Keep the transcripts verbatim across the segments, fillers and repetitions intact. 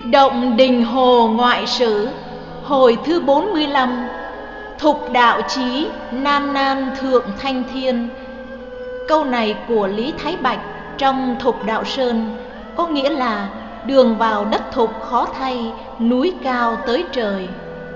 Động Đình Hồ Ngoại Sử, hồi thứ bốn mươi lăm. Thục đạo chí, nan nan thượng thanh thiên. Câu này của Lý Thái Bạch trong Thục Đạo Sơn có nghĩa là đường vào đất thục khó thay, núi cao tới trời.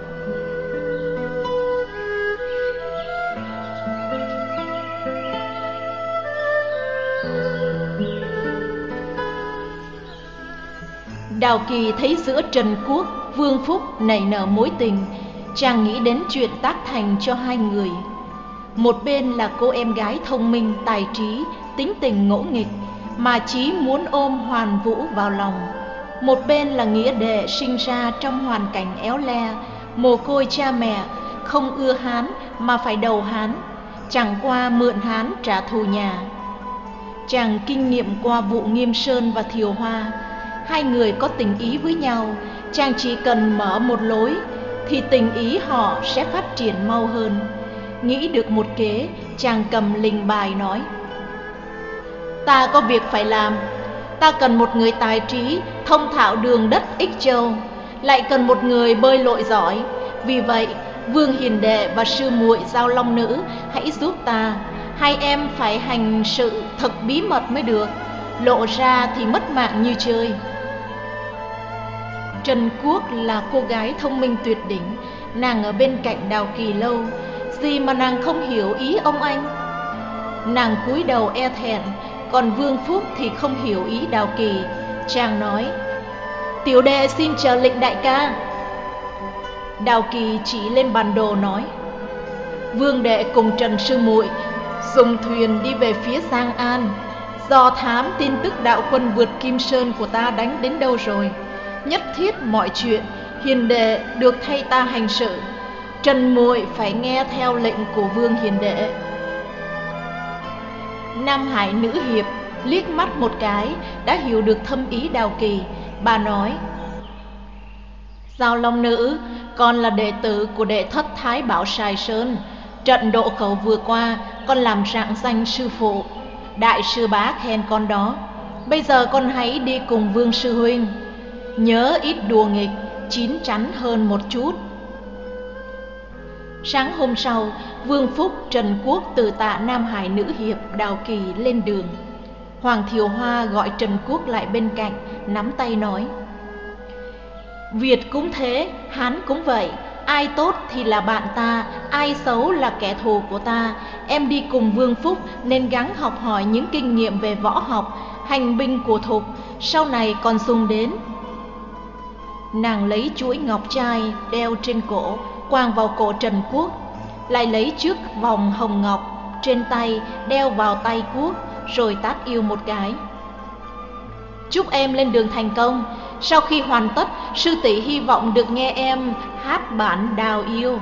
Đào Kỳ thấy giữa Trần Quốc, Vương Phúc nảy nở mối tình, chàng nghĩ đến chuyện tác thành cho hai người. Một bên là cô em gái thông minh, tài trí, tính tình ngỗ nghịch mà Chí muốn ôm Hoàn Vũ vào lòng. Một bên là nghĩa đệ sinh ra trong hoàn cảnh éo le, mồ côi cha mẹ, không ưa Hán mà phải đầu Hán, chẳng qua mượn Hán trả thù nhà. Chàng kinh nghiệm qua vụ Nghiêm Sơn và Thiều Hoa, hai người có tình ý với nhau, chàng chỉ cần mở một lối thì tình ý họ sẽ phát triển mau hơn. Nghĩ được một kế, chàng cầm lình bài nói: Ta có việc phải làm. Ta cần một người tài trí, thông thạo đường đất Ích Châu, lại cần một người bơi lội giỏi. Vì vậy, Vương Hiền Đệ và sư muội Giao Long Nữ hãy giúp ta. Hai em phải hành sự thật bí mật mới được, lộ ra thì mất mạng như chơi. Trần Quốc là cô gái thông minh tuyệt đỉnh, nàng ở bên cạnh Đào Kỳ lâu, gì mà nàng không hiểu ý ông anh. Nàng cúi đầu e thẹn, còn Vương Phúc thì không hiểu ý Đào Kỳ. Chàng nói: Tiểu đệ xin chờ lệnh đại ca. Đào Kỳ chỉ lên bản đồ nói: Vương đệ cùng Trần sư muội dùng thuyền đi về phía Giang An, dò thám tin tức đạo quân vượt Kim Sơn của ta đánh đến đâu rồi. Nhất thiết mọi chuyện Hiền đệ được thay ta hành sự, Trần muội phải nghe theo lệnh của Vương Hiền đệ. Nam Hải nữ hiệp liếc mắt một cái đã hiểu được thâm ý Đào Kỳ. Bà nói: Giao Long Nữ, con là đệ tử của đệ thất Thái Bảo Sài Sơn. Trận độ khẩu vừa qua, con làm rạng danh sư phụ, đại sư bá khen con đó. Bây giờ con hãy đi cùng Vương sư huynh, nhớ ít đùa nghịch, chín chắn hơn một chút. Sáng hôm sau, Vương Phúc, Trần Quốc từ tạ Nam Hải nữ hiệp, Đào Kỳ lên đường. Hoàng Thiều Hoa gọi Trần Quốc lại bên cạnh, nắm tay nói: Việt cũng thế, Hán cũng vậy. Ai tốt thì là bạn ta, ai xấu là kẻ thù của ta. Em đi cùng Vương Phúc nên gắng học hỏi những kinh nghiệm về võ học, hành binh của thục, sau này còn dùng đến. Nàng lấy chuỗi ngọc trai đeo trên cổ, quàng vào cổ Trần Quốc, lại lấy chiếc vòng hồng ngọc trên tay đeo vào tay Quốc, rồi tát yêu một cái. Chúc em lên đường thành công. Sau khi hoàn tất, sư tỷ hy vọng được nghe em hát bản Đào Yêu.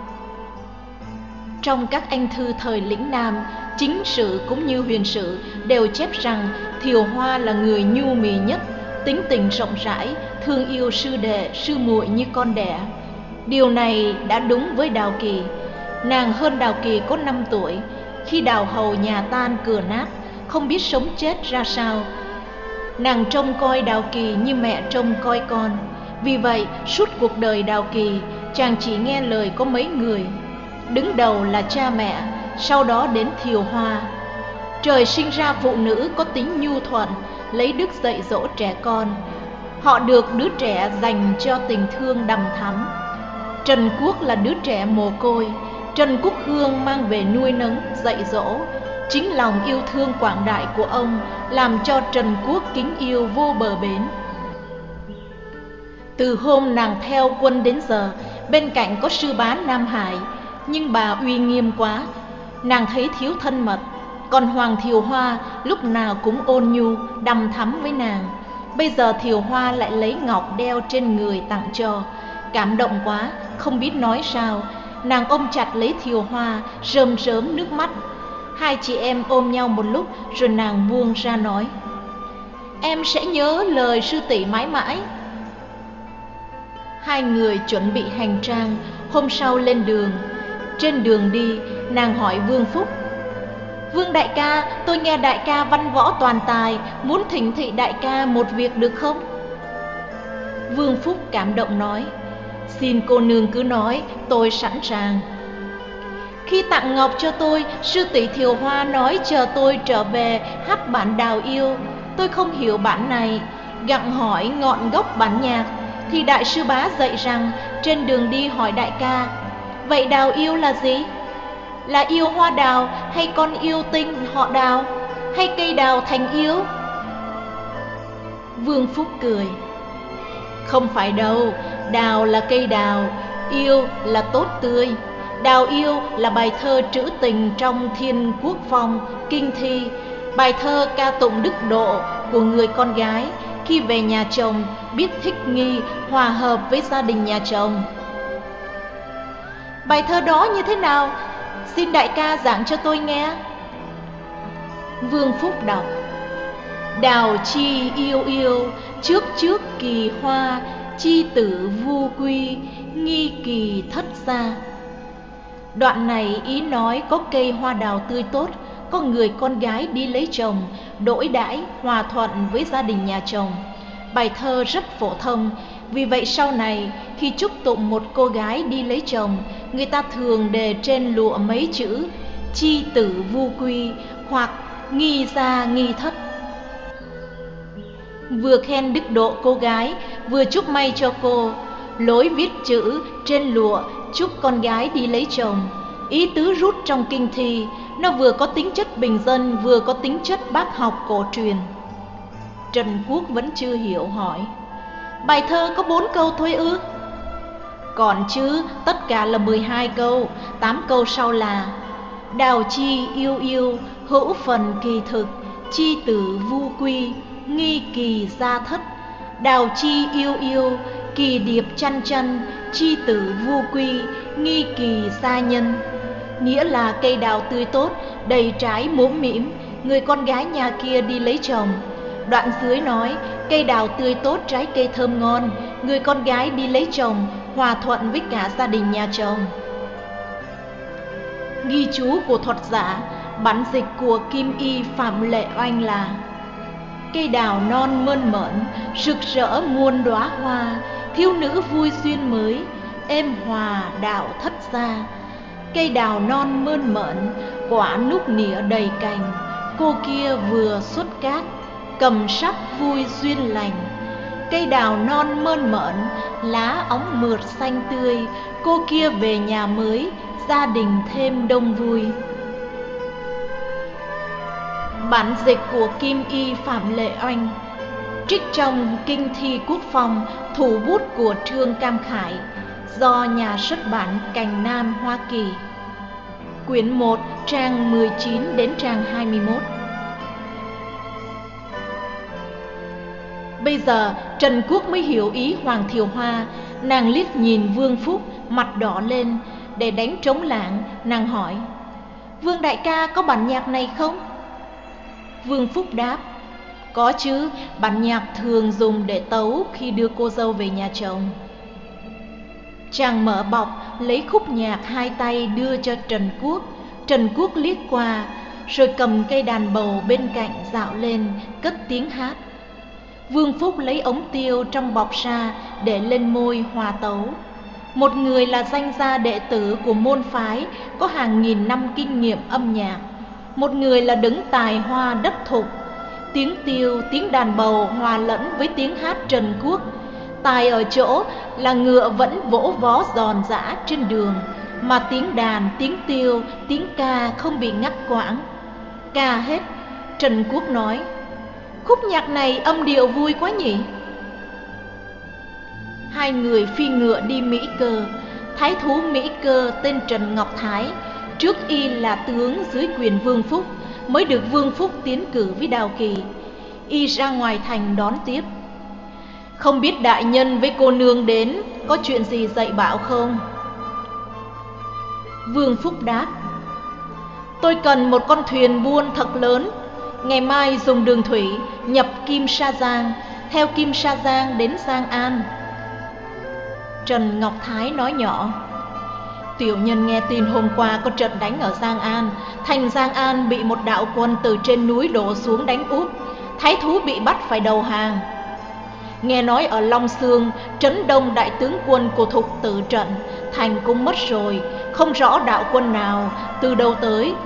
Trong các anh thư thời lĩnh Nam, chính sử cũng như huyền sử đều chép rằng Thiều Hoa là người nhu mì nhất, tính tình rộng rãi, thương yêu sư đệ, sư muội như con đẻ. Điều này đã đúng với Đào Kỳ. Nàng hơn Đào Kỳ có năm tuổi. Khi đào hầu nhà tan cửa nát, không biết sống chết ra sao, nàng trông coi Đào Kỳ như mẹ trông coi con. Vì vậy, suốt cuộc đời Đào Kỳ, chàng chỉ nghe lời có mấy người. Đứng đầu là cha mẹ, sau đó đến Thiều Hoa. Trời sinh ra phụ nữ có tính nhu thuận, lấy đức dạy dỗ trẻ con. Họ được đứa trẻ dành cho tình thương đằm thắm. Trần Quốc là đứa trẻ mồ côi, Trần Quốc Hương mang về nuôi nấng, dạy dỗ. Chính lòng yêu thương quảng đại của ông làm cho Trần Quốc kính yêu vô bờ bến. Từ hôm nàng theo quân đến giờ, bên cạnh có sư bá Nam Hải, nhưng bà uy nghiêm quá, nàng thấy thiếu thân mật. Còn Hoàng Thiều Hoa lúc nào cũng ôn nhu, đằm thắm với nàng. Bây giờ Thiều Hoa lại lấy ngọc đeo trên người tặng cho, cảm động quá, không biết nói sao. Nàng ôm chặt lấy Thiều Hoa, rơm rớm nước mắt. Hai chị em ôm nhau một lúc, rồi nàng buông ra nói: Em sẽ nhớ lời sư tỷ mãi mãi. Hai người chuẩn bị hành trang, hôm sau lên đường. Trên đường đi, nàng hỏi Vương Phúc: Vương đại ca, tôi nghe đại ca văn võ toàn tài, muốn thỉnh thị đại ca một việc được không? Vương Phúc cảm động nói: Xin cô nương cứ nói, tôi sẵn sàng. Khi tặng ngọc cho tôi, sư tỷ Thiều Hoa nói chờ tôi trở về hát bản Đào Yêu. Tôi không hiểu bản này, gặng hỏi ngọn gốc bản nhạc, thì đại sư bá dạy rằng trên đường đi hỏi đại ca: vậy Đào Yêu là gì? Là yêu hoa đào, hay con yêu tinh họ Đào, hay cây đào thành yêu? Vương Phúc cười: Không phải đâu, đào là cây đào, yêu là tốt tươi. Đào Yêu là bài thơ trữ tình trong Thiên Quốc Phong, kinh thi. Bài thơ ca tụng đức độ của người con gái khi về nhà chồng biết thích nghi, hòa hợp với gia đình nhà chồng. Bài thơ đó như thế nào? Xin đại ca giảng cho tôi nghe. Vương Phúc đọc: Đào chi yêu yêu, trước trước kỳ hoa, chi tử vu quy, nghi kỳ thất gia. Đoạn này ý nói có cây hoa đào tươi tốt, có người con gái đi lấy chồng, đổi đãi hòa thuận với gia đình nhà chồng. Bài thơ rất phổ thông, vì vậy sau này khi chúc tụng một cô gái đi lấy chồng, người ta thường đề trên lụa mấy chữ chi tử vu quy hoặc nghi gia nghi thất. Vừa khen đức độ cô gái, vừa chúc may cho cô. Lối viết chữ trên lụa chúc con gái đi lấy chồng, ý tứ rút trong kinh thi, nó vừa có tính chất bình dân, vừa có tính chất bác học cổ truyền. Trần Quốc vẫn chưa hiểu, hỏi: Bài thơ có bốn câu thôi ư? Còn chứ, tất cả là mười hai câu. Tám câu sau là: Đào chi yêu yêu, hữu phần kỳ thực, chi tử vu quy, nghi kỳ gia thất. Đào chi yêu yêu, kỳ điệp chăn chăn, chi tử vu quy, nghi kỳ gia nhân. Nghĩa là cây đào tươi tốt, đầy trái mũm mĩm, người con gái nhà kia đi lấy chồng. Đoạn dưới nói cây đào tươi tốt, trái cây thơm ngon, người con gái đi lấy chồng, hòa thuận với cả gia đình nhà chồng. Ghi chú của thuật giả, bản dịch của Kim Y Phạm Lệ Oanh là: Cây đào non mơn mởn, rực rỡ muôn đóa hoa, thiếu nữ vui duyên mới, êm hòa đạo thất gia. Cây đào non mơn mởn, quả núc nịa đầy cành, cô kia vừa xuất cát, cầm sắc vui duyên lành. Cây đào non mơn mởn, lá óng mượt xanh tươi, cô kia về nhà mới, gia đình thêm đông vui. Bản dịch của Kim Y Phạm Lệ Oanh, trích trong Kinh Thi Quốc Phong, thủ bút của Trương Cam Khải, do nhà xuất bản Cành Nam Hoa Kỳ. Quyển một, trang mười chín đến trang hai mươi mốt. Bây giờ Trần Quốc mới hiểu ý Hoàng Thiều Hoa. Nàng liếc nhìn Vương Phúc, mặt đỏ lên. Để đánh trống lảng, nàng hỏi: Vương đại ca có bản nhạc này không? Vương Phúc đáp: Có chứ, bản nhạc thường dùng để tấu khi đưa cô dâu về nhà chồng. Chàng mở bọc, lấy khúc nhạc hai tay đưa cho Trần Quốc. Trần Quốc liếc qua, rồi cầm cây đàn bầu bên cạnh dạo lên, cất tiếng hát. Vương Phúc lấy ống tiêu trong bọc ra để lên môi hòa tấu. Một người là danh gia đệ tử của môn phái, có hàng nghìn năm kinh nghiệm âm nhạc. Một người là đấng tài hoa đất thục. Tiếng tiêu, tiếng đàn bầu hòa lẫn với tiếng hát Trần Quốc. Tài ở chỗ là ngựa vẫn vỗ vó giòn giã trên đường, mà tiếng đàn, tiếng tiêu, tiếng ca không bị ngắt quãng. Ca hết, Trần Quốc nói: Khúc nhạc này âm điệu vui quá nhỉ? Hai người phi ngựa đi Mỹ Cơ. Thái thú Mỹ Cơ tên Trần Ngọc Thái, trước y là tướng dưới quyền Vương Phúc, mới được Vương Phúc tiến cử với Đào Kỳ. Y ra ngoài thành đón tiếp. Không biết đại nhân với cô nương đến, có chuyện gì dạy bảo không? Vương Phúc đáp: Tôi cần một con thuyền buôn thật lớn, ngày mai dùng đường thủy nhập Kim Sa Giang, theo Kim Sa Giang đến Giang An. Trần Ngọc Thái nói nhỏ: Tiểu nhân nghe tin hôm qua có trận đánh ở Giang An. Thành Giang An bị một đạo quân từ trên núi đổ xuống đánh úp. Thái thú bị bắt phải đầu hàng. Nghe nói ở Long Xương, trấn đông đại tướng quân của Thục tử trận, thành cũng mất rồi, không rõ đạo quân nào từ đâu tới.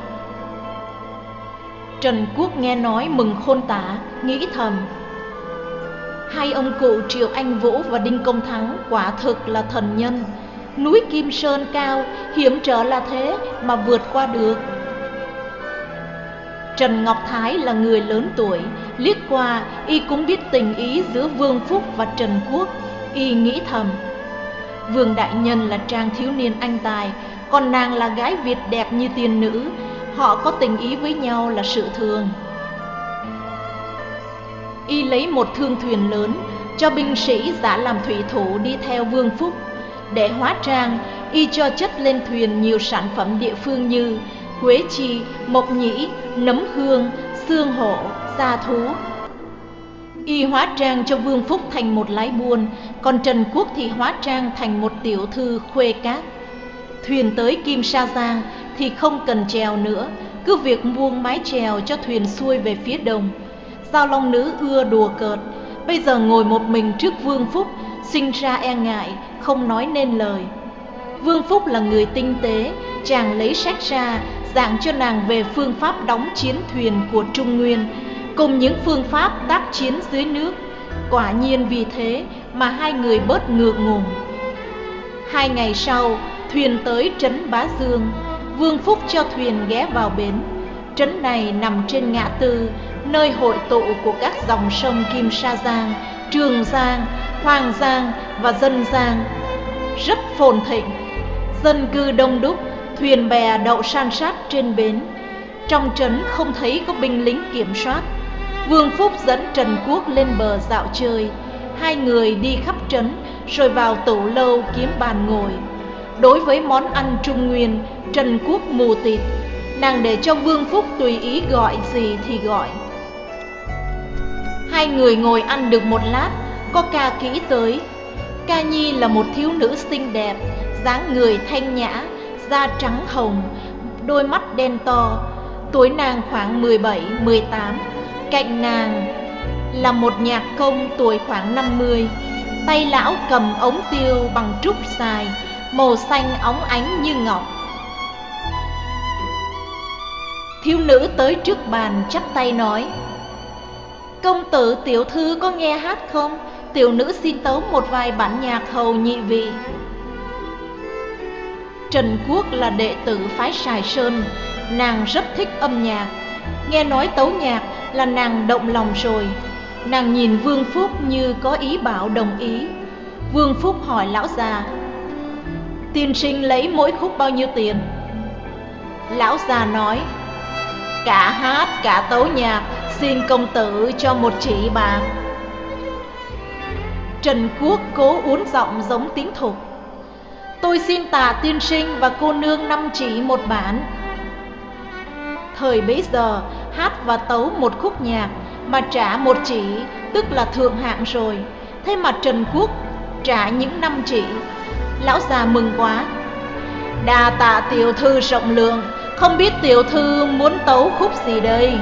Trần Quốc nghe nói mừng khôn tả, nghĩ thầm: hai ông cụ Triệu Anh Vũ và Đinh Công Thắng quả thực là thần nhân. Núi Kim Sơn cao, hiểm trở là thế mà vượt qua được. Trần Ngọc Thái là người lớn tuổi, liếc qua y cũng biết tình ý giữa Vương Phúc và Trần Quốc. Y nghĩ thầm: Vương đại nhân là trang thiếu niên anh tài, còn nàng là gái Việt đẹp như tiên nữ, họ có tình ý với nhau là sự thường. Y lấy một thương thuyền lớn, cho binh sĩ giả làm thủy thủ đi theo Vương Phúc. Để hóa trang, y cho chất lên thuyền nhiều sản phẩm địa phương như quế chi, mộc nhĩ, nấm hương, xương hổ, da thú. Y hóa trang cho Vương Phúc thành một lái buôn, còn Trần Quốc thì hóa trang thành một tiểu thư khuê cát. Thuyền tới Kim Sa Giang thì không cần chèo nữa, cứ việc buông mái chèo cho thuyền xuôi về phía đông. Giao Long Nữ ưa đùa cợt, bây giờ ngồi một mình trước Vương Phúc, sinh ra e ngại, không nói nên lời. Vương Phúc là người tinh tế, chàng lấy sách ra giảng cho nàng về phương pháp đóng chiến thuyền của Trung Nguyên, cùng những phương pháp tác chiến dưới nước. Quả nhiên vì thế mà hai người bớt ngượng ngùng. Hai ngày sau, thuyền tới trấn Bá Dương. Vương Phúc cho thuyền ghé vào bến. Trấn này nằm trên ngã tư, nơi hội tụ của các dòng sông Kim Sa Giang, Trường Giang, Hoàng Giang và Dân Giang, rất phồn thịnh. Dân cư đông đúc, thuyền bè đậu san sát trên bến. Trong trấn không thấy có binh lính kiểm soát. Vương Phúc dẫn Trần Quốc lên bờ dạo chơi. Hai người đi khắp trấn, rồi vào tủ lâu kiếm bàn ngồi. Đối với món ăn Trung Nguyên, Trần Quốc mù tịt. Nàng để cho Vương Phúc tùy ý gọi gì thì gọi. Hai người ngồi ăn được một lát, có ca kỹ tới. Ca nhi là một thiếu nữ xinh đẹp, dáng người thanh nhã, da trắng hồng, đôi mắt đen to. Tuổi nàng khoảng mười bảy mười tám. Cạnh nàng là một nhạc công tuổi khoảng năm mươi. Tay lão cầm ống tiêu bằng trúc xài, màu xanh óng ánh như ngọc. Thiếu nữ tới trước bàn chắp tay nói: Công tử tiểu thư có nghe hát không? Tiểu nữ xin tấu một vài bản nhạc hầu nhị vị. Trần Quốc là đệ tử phái Sài Sơn, nàng rất thích âm nhạc. Nghe nói tấu nhạc là nàng động lòng rồi. Nàng nhìn Vương Phúc như có ý bảo đồng ý. Vương Phúc hỏi lão già: Tiên sinh lấy mỗi khúc bao nhiêu tiền? Lão già nói: Cả hát cả tấu nhạc, xin công tử cho một chỉ bạc. Trần Quốc cố uốn giọng giống tiếng Thục: Tôi xin tạ tiên sinh và cô nương năm chỉ một bản. Thời bấy giờ hát và tấu một khúc nhạc mà trả một chỉ, tức là thượng hạng rồi. Thế mà Trần Quốc trả những năm chỉ. Lão già mừng quá: Đa tạ tiểu thư rộng lượng, không biết tiểu thư muốn tấu khúc gì đây?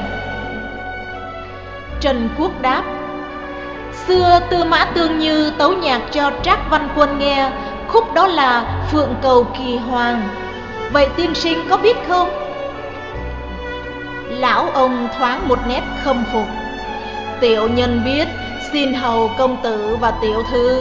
Trần Quốc đáp: Xưa Tư Mã Tương Như tấu nhạc cho Trác Văn Quân nghe, khúc đó là Phượng Cầu Kỳ Hoàng. Vậy tiên sinh có biết không? Lão ông thoáng một nét khâm phục: Tiểu nhân biết, xin hầu công tử và tiểu thư.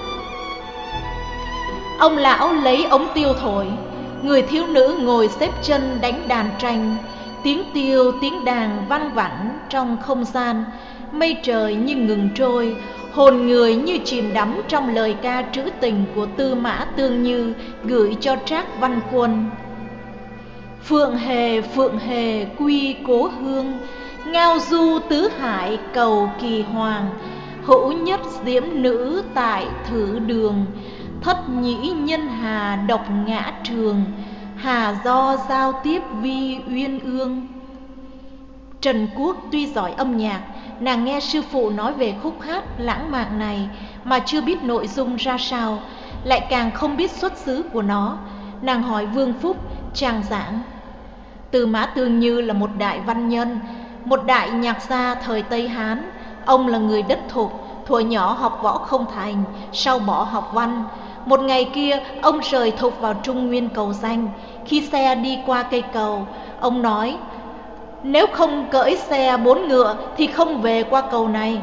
Ông lão lấy ống tiêu thổi. Người thiếu nữ ngồi xếp chân đánh đàn tranh. Tiếng tiêu tiếng đàn vang vẳng trong không gian. Mây trời như ngừng trôi, hồn người như chìm đắm trong lời ca trữ tình của Tư Mã Tương Như gửi cho Trác Văn Quân. Phượng hề phượng hề quy cố hương, ngao du tứ hải cầu kỳ hoàng. Hữu nhất diễm nữ tại thử đường, thất nhĩ nhân hà độc ngã trường. Hà do giao tiếp vi uyên ương. Trần Quốc tuy giỏi âm nhạc, nàng nghe sư phụ nói về khúc hát lãng mạn này mà chưa biết nội dung ra sao, lại càng không biết xuất xứ của nó. Nàng hỏi Vương Phúc, chàng giảng: Tư Mã Tương Như là một đại văn nhân, một đại nhạc gia thời Tây Hán. Ông là người đất Thục, thuở nhỏ học võ không thành, sau bỏ học văn. Một ngày kia, ông rời thục vào Trung Nguyên cầu danh. Khi xe đi qua cây cầu, ông nói: nếu không cưỡi xe bốn ngựa thì không về qua cầu này.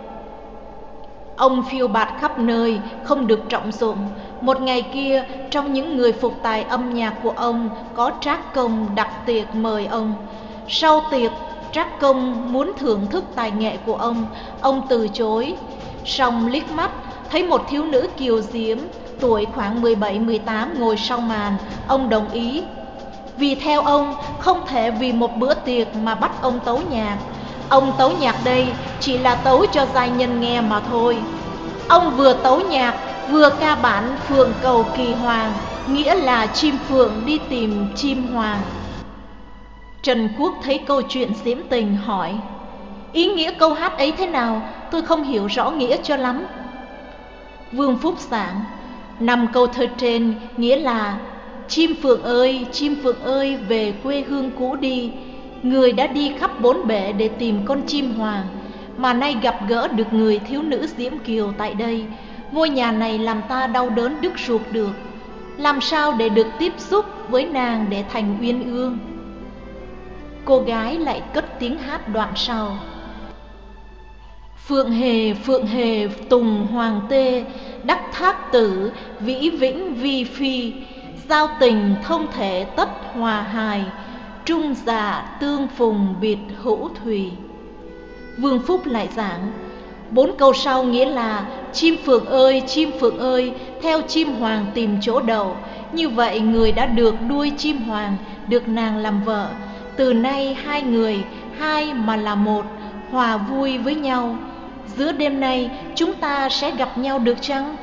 Ông phiêu bạt khắp nơi, không được trọng dụng. Một ngày kia, trong những người phục tài âm nhạc của ông có Trác Công đặt tiệc mời ông. Sau tiệc, Trác Công muốn thưởng thức tài nghệ của ông, ông từ chối. Song liếc mắt thấy một thiếu nữ kiều diễm, tuổi khoảng mười bảy mười tám ngồi sau màn, ông đồng ý. Vì theo ông, không thể vì một bữa tiệc mà bắt ông tấu nhạc. Ông tấu nhạc đây chỉ là tấu cho giai nhân nghe mà thôi. Ông vừa tấu nhạc vừa ca bản Phượng Cầu Kỳ Hoàng, nghĩa là chim phượng đi tìm chim hoàng. Trần Quốc thấy câu chuyện diễm tình hỏi: ý nghĩa câu hát ấy thế nào? Tôi không hiểu rõ nghĩa cho lắm. Vương Phúc giảng: năm câu thơ trên nghĩa là: chim phượng ơi, chim phượng ơi, về quê hương cũ đi. Người đã đi khắp bốn bể để tìm con chim hoàng, mà nay gặp gỡ được người thiếu nữ diễm kiều tại đây. Ngôi nhà này làm ta đau đớn đứt ruột được. Làm sao để được tiếp xúc với nàng để thành uyên ương? Cô gái lại cất tiếng hát đoạn sau: phượng hề, phượng hề, tùng hoàng tê, đắc thác tử, vĩ vĩnh vi phi. Giao tình thông thể tất hòa hài, trung dạ tương phùng biệt hữu thùy. Vương Phúc lại giảng: bốn câu sau nghĩa là: chim phượng ơi, chim phượng ơi, theo chim hoàng tìm chỗ đậu. Như vậy người đã được đuôi chim hoàng, được nàng làm vợ. Từ nay hai người, hai mà là một, hòa vui với nhau. Giữa đêm nay chúng ta sẽ gặp nhau được chăng?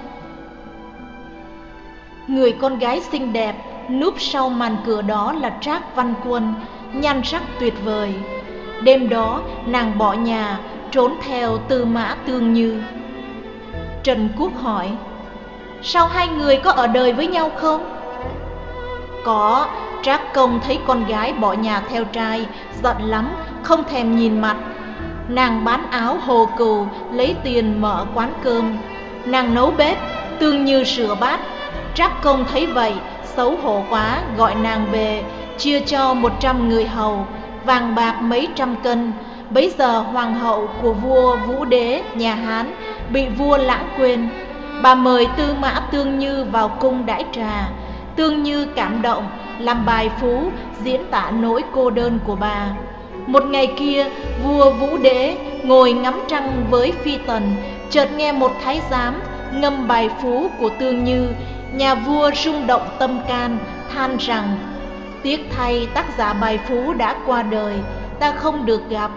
Người con gái xinh đẹp núp sau màn cửa đó là Trác Văn Quân, nhan sắc tuyệt vời. Đêm đó nàng bỏ nhà trốn theo Tư Mã Tương Như. Trần Quốc hỏi: sao hai người có ở đời với nhau không? Có. Trác Công thấy con gái bỏ nhà theo trai, giận lắm, không thèm nhìn mặt. Nàng bán áo hồ cừu, lấy tiền mở quán cơm. Nàng nấu bếp, Tương Như sửa bát. Trác Công thấy vậy, xấu hổ quá, gọi nàng về, chia cho một trăm người hầu, vàng bạc mấy trăm cân. Bấy giờ hoàng hậu của vua Vũ Đế nhà Hán bị vua lãng quên. Bà mời Tư Mã Tương Như vào cung đãi trà. Tương Như cảm động, làm bài phú diễn tả nỗi cô đơn của bà. Một ngày kia, vua Vũ Đế ngồi ngắm trăng với phi tần, chợt nghe một thái giám ngâm bài phú của Tương Như. Nhà vua rung động tâm can, than rằng: tiếc thay tác giả bài phú đã qua đời, ta không được gặp.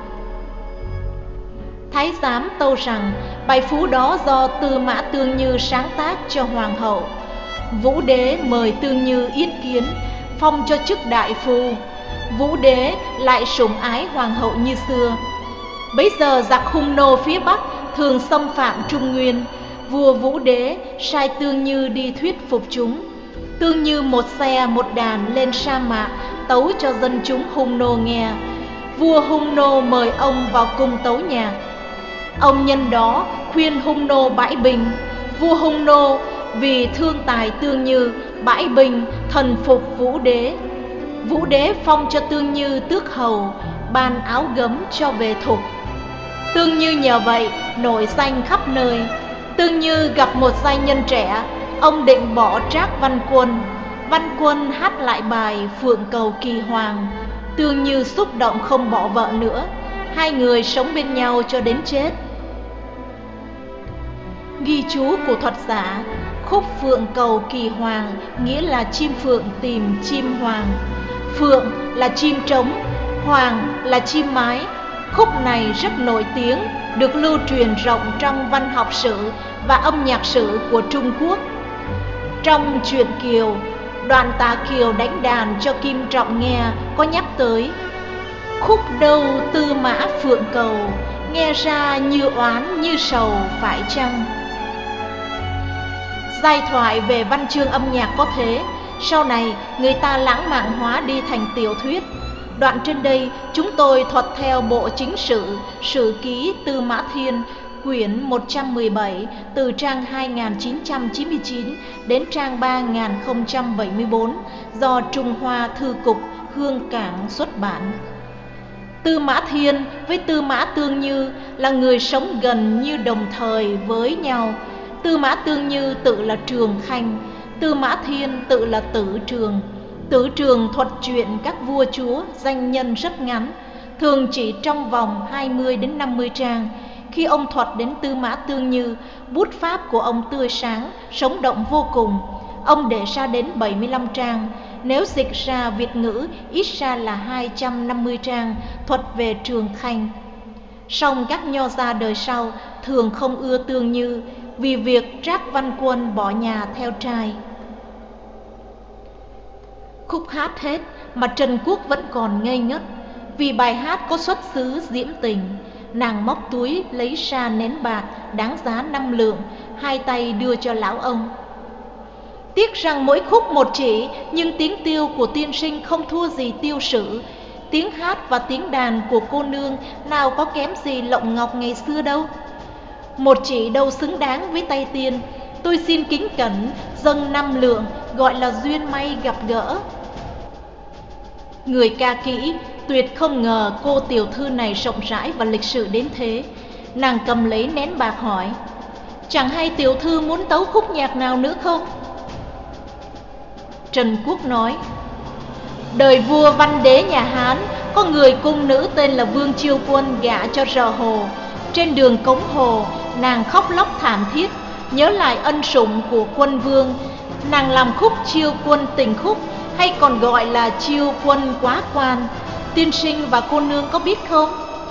Thái giám tâu rằng bài phú đó do Tư Mã Tương Như sáng tác cho hoàng hậu. Vũ Đế mời Tương Như yết kiến, phong cho chức đại phu. Vũ Đế lại sủng ái hoàng hậu như xưa. Bấy giờ giặc hung nô phía Bắc thường xâm phạm Trung Nguyên. Vua Vũ Đế sai Tương Như đi thuyết phục chúng. Tương Như một xe một đàn lên sa mạc tấu cho dân chúng hung nô nghe. Vua hung nô mời ông vào cung tấu nhạc. Ông nhân đó khuyên hung nô bãi binh. Vua hung nô vì thương tài Tương Như bãi binh, thần phục Vũ Đế. Vũ Đế phong cho Tương Như tước hầu, ban áo gấm cho về thục. Tương Như nhờ vậy nổi danh khắp nơi. Tương Như gặp một giai nhân trẻ, ông định bỏ Trác Văn Quân. Văn Quân hát lại bài Phượng Cầu Kỳ Hoàng. Tương Như xúc động không bỏ vợ nữa. Hai người sống bên nhau cho đến chết. Ghi chú của thuật giả: khúc Phượng Cầu Kỳ Hoàng nghĩa là chim phượng tìm chim hoàng. Phượng là chim trống, hoàng là chim mái. Khúc này rất nổi tiếng, được lưu truyền rộng trong văn học sử và âm nhạc sử của Trung Quốc. Trong truyện Kiều, đoạn Tạ Kiều đánh đàn cho Kim Trọng nghe có nhắc tới: khúc đâu Tư Mã Phượng Cầu, nghe ra như oán như sầu phải chăng? Giai thoại về văn chương âm nhạc có thế, sau này người ta lãng mạn hóa đi thành tiểu thuyết. Đoạn trên đây chúng tôi thuật theo bộ chính sử, sử ký Tư Mã Thiên, quyển một trăm mười bảy, từ trang hai nghìn chín trăm chín mươi chín đến trang ba nghìn không trăm bảy mươi bốn, do Trung Hoa Thư cục Hương Cảng xuất bản. Tư Mã Thiên với Tư Mã Tương Như là người sống gần như đồng thời với nhau. Tư Mã Tương Như tự là Trường Khanh, Tư Mã Thiên tự là Tử Trường. Tử Trường thuật truyện các vua chúa, danh nhân rất ngắn, thường chỉ trong vòng hai mươi đến năm mươi trang. Khi ông thuật đến Tư Mã Tương Như, bút pháp của ông tươi sáng, sống động vô cùng. Ông để ra đến bảy mươi lăm trang. Nếu dịch ra Việt ngữ, ít ra là hai trăm năm mươi trang thuật về Trường Khanh. Song các nho gia đời sau thường không ưa Tương Như vì việc Trác Văn Quân bỏ nhà theo trai. Khúc hát hết mà Trần Quốc vẫn còn ngây ngất. Vì bài hát có xuất xứ diễm tình, nàng móc túi lấy ra nén bạc đáng giá năm lượng, hai tay đưa cho lão ông. Tiếc rằng mỗi khúc một chỉ, nhưng tiếng tiêu của tiên sinh không thua gì tiêu sử. Tiếng hát và tiếng đàn của cô nương nào có kém gì Lộng Ngọc ngày xưa đâu. Một chỉ đâu xứng đáng với tay tiên. Tôi xin kính cẩn dâng năm lượng, gọi là duyên may gặp gỡ. Người ca kỹ tuyệt không ngờ cô tiểu thư này rộng rãi và lịch sự đến thế. Nàng cầm lấy nén bạc hỏi: chẳng hay tiểu thư muốn tấu khúc nhạc nào nữa không? Trần Quốc nói: đời vua Văn Đế nhà Hán có người cung nữ tên là Vương Chiêu Quân gả cho Rờ Hồ. Trên đường cống hồ, nàng khóc lóc thảm thiết, nhớ lại ân sủng của quân vương. Nàng làm khúc Chiêu Quân tình khúc, hay còn gọi là Chiêu Quân quá quan. Tiên sinh và cô nương có biết không?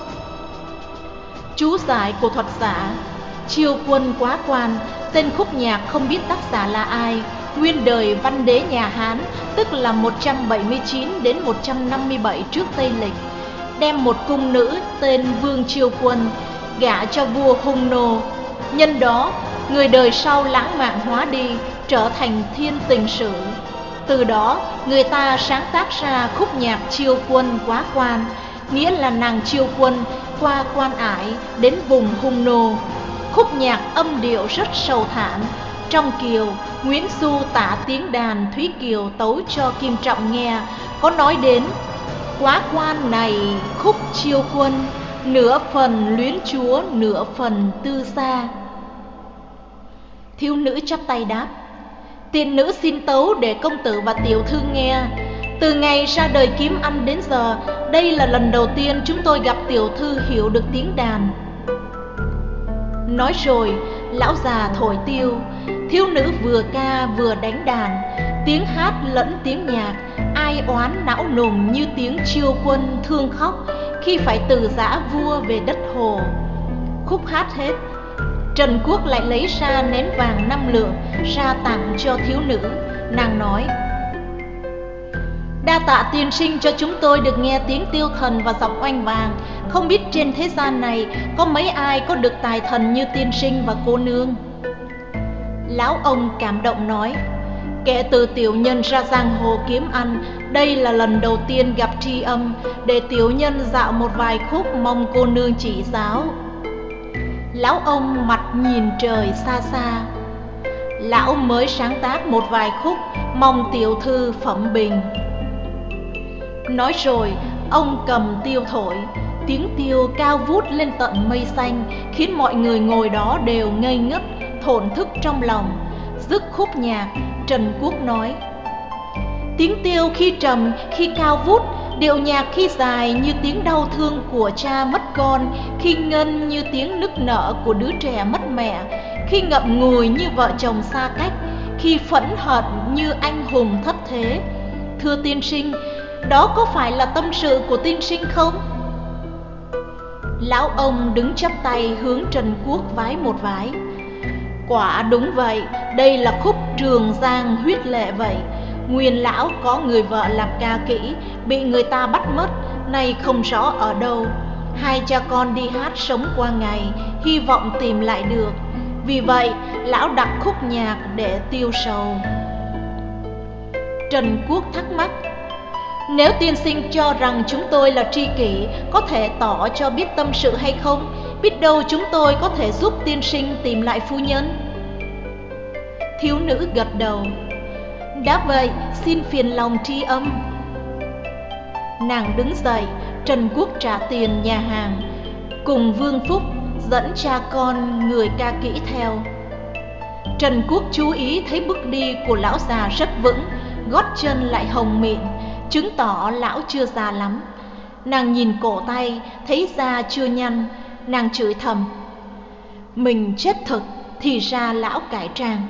Chú giải của thuật giả: Chiêu Quân quá quan, tên khúc nhạc không biết tác giả là ai. Nguyên đời Văn Đế nhà Hán, tức là một trăm bảy mươi chín đến một trăm năm mươi bảy trước Tây Lịch, đem một cung nữ tên Vương Chiêu Quân gả cho vua Hung Nô. Nhân đó, người đời sau lãng mạn hóa đi, trở thành thiên tình sử. Từ đó, người ta sáng tác ra khúc nhạc Chiêu Quân quá quan, nghĩa là nàng Chiêu Quân qua quan ải đến vùng Hung Nô. Khúc nhạc âm điệu rất sầu thảm. Trong kiều, Nguyễn Du tả tiếng đàn Thúy Kiều tấu cho Kim Trọng nghe, có nói đến: quá quan này khúc Chiêu Quân, nửa phần luyến chúa, nửa phần tư xa. Thiếu nữ chắp tay đáp: tiên nữ xin tấu để công tử và tiểu thư nghe. Từ ngày ra đời kiếm ăn đến giờ, đây là lần đầu tiên chúng tôi gặp tiểu thư hiểu được tiếng đàn. Nói rồi, lão già thổi tiêu. Thiếu nữ vừa ca vừa đánh đàn, tiếng hát lẫn tiếng nhạc, ai oán não nùng như tiếng Chiêu Quân thương khóc khi phải từ giã vua về đất Hồ. Khúc hát hết, Trần Quốc lại lấy ra nén vàng năm lượng ra tặng cho thiếu nữ. Nàng nói: đa tạ tiên sinh cho chúng tôi được nghe tiếng tiêu thần và giọng oanh vàng. Không biết trên thế gian này có mấy ai có được tài thần như tiên sinh và cô nương. Lão ông cảm động nói: kể từ tiểu nhân ra giang hồ kiếm ăn, đây là lần đầu tiên gặp tri âm, để tiểu nhân dạo một vài khúc, mong cô nương chỉ giáo. Lão ông mặt nhìn trời xa xa: lão mới sáng tác một vài khúc, mong tiểu thư phẩm bình. Nói rồi, ông cầm tiêu thổi. Tiếng tiêu cao vút lên tận mây xanh, khiến mọi người ngồi đó đều ngây ngất, thổn thức trong lòng. Dứt khúc nhạc, Trần Quốc nói: tiếng tiêu khi trầm, khi cao vút, điệu nhạc khi dài như tiếng đau thương của cha mất con, khi ngân như tiếng nức nở của đứa trẻ mất mẹ, khi ngậm ngùi như vợ chồng xa cách, khi phẫn hận như anh hùng thất thế. Thưa tiên sinh, đó có phải là tâm sự của tiên sinh không? Lão ông đứng chắp tay hướng Trần Quốc vái một vái: quả đúng vậy, đây là khúc Trường Giang huyết lệ vậy. Nguyên lão có người vợ làm ca kỹ, bị người ta bắt mất, nay không rõ ở đâu. Hai cha con đi hát sống qua ngày, hy vọng tìm lại được. Vì vậy, lão đặt khúc nhạc để tiêu sầu. Trần Quốc thắc mắc: nếu tiên sinh cho rằng chúng tôi là tri kỷ, có thể tỏ cho biết tâm sự hay không? biết đâu chúng tôi có thể giúp tiên sinh tìm lại phu nhân. Thiếu nữ gật đầu. Đã vậy, xin phiền lòng tri âm. Nàng đứng dậy, Trần Quốc trả tiền nhà hàng, cùng Vương Phúc dẫn cha con người ca kỹ theo. Trần Quốc chú ý thấy bước đi của lão già rất vững, gót chân lại hồng mịn, chứng tỏ lão chưa già lắm. Nàng nhìn cổ tay, thấy da chưa nhăn, nàng chửi thầm. Mình chết thực, thì ra lão cải trang.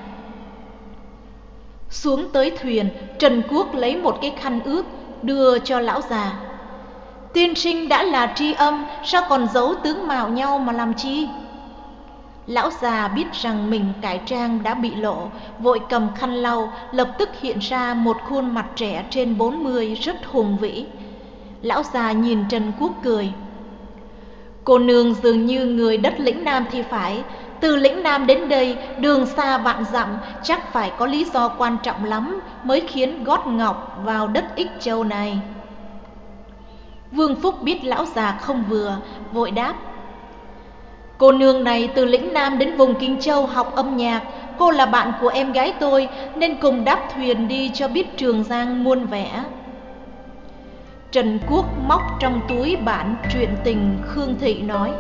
Xuống tới thuyền, Trần Quốc lấy một cái khăn ướt đưa cho lão già. Tiên sinh đã là tri âm, sao còn giấu tướng mạo nhau mà làm chi? Lão già biết rằng mình cải trang đã bị lộ, vội cầm khăn lau, lập tức hiện ra một khuôn mặt trẻ trên bốn mươi rất hùng vĩ. Lão già nhìn Trần Quốc cười. Cô nương dường như người đất lĩnh Nam thì phải. Từ lĩnh Nam đến đây, đường xa vạn dặm, chắc phải có lý do quan trọng lắm mới khiến gót ngọc vào đất Ích Châu này. Vương Phúc biết lão già không vừa, vội đáp. Cô nương này từ lĩnh Nam đến vùng Kinh Châu học âm nhạc. Cô là bạn của em gái tôi, nên cùng đáp thuyền đi cho biết Trường Giang muôn vẻ. Trần Quốc móc trong túi bản truyện tình Khương Thị nói.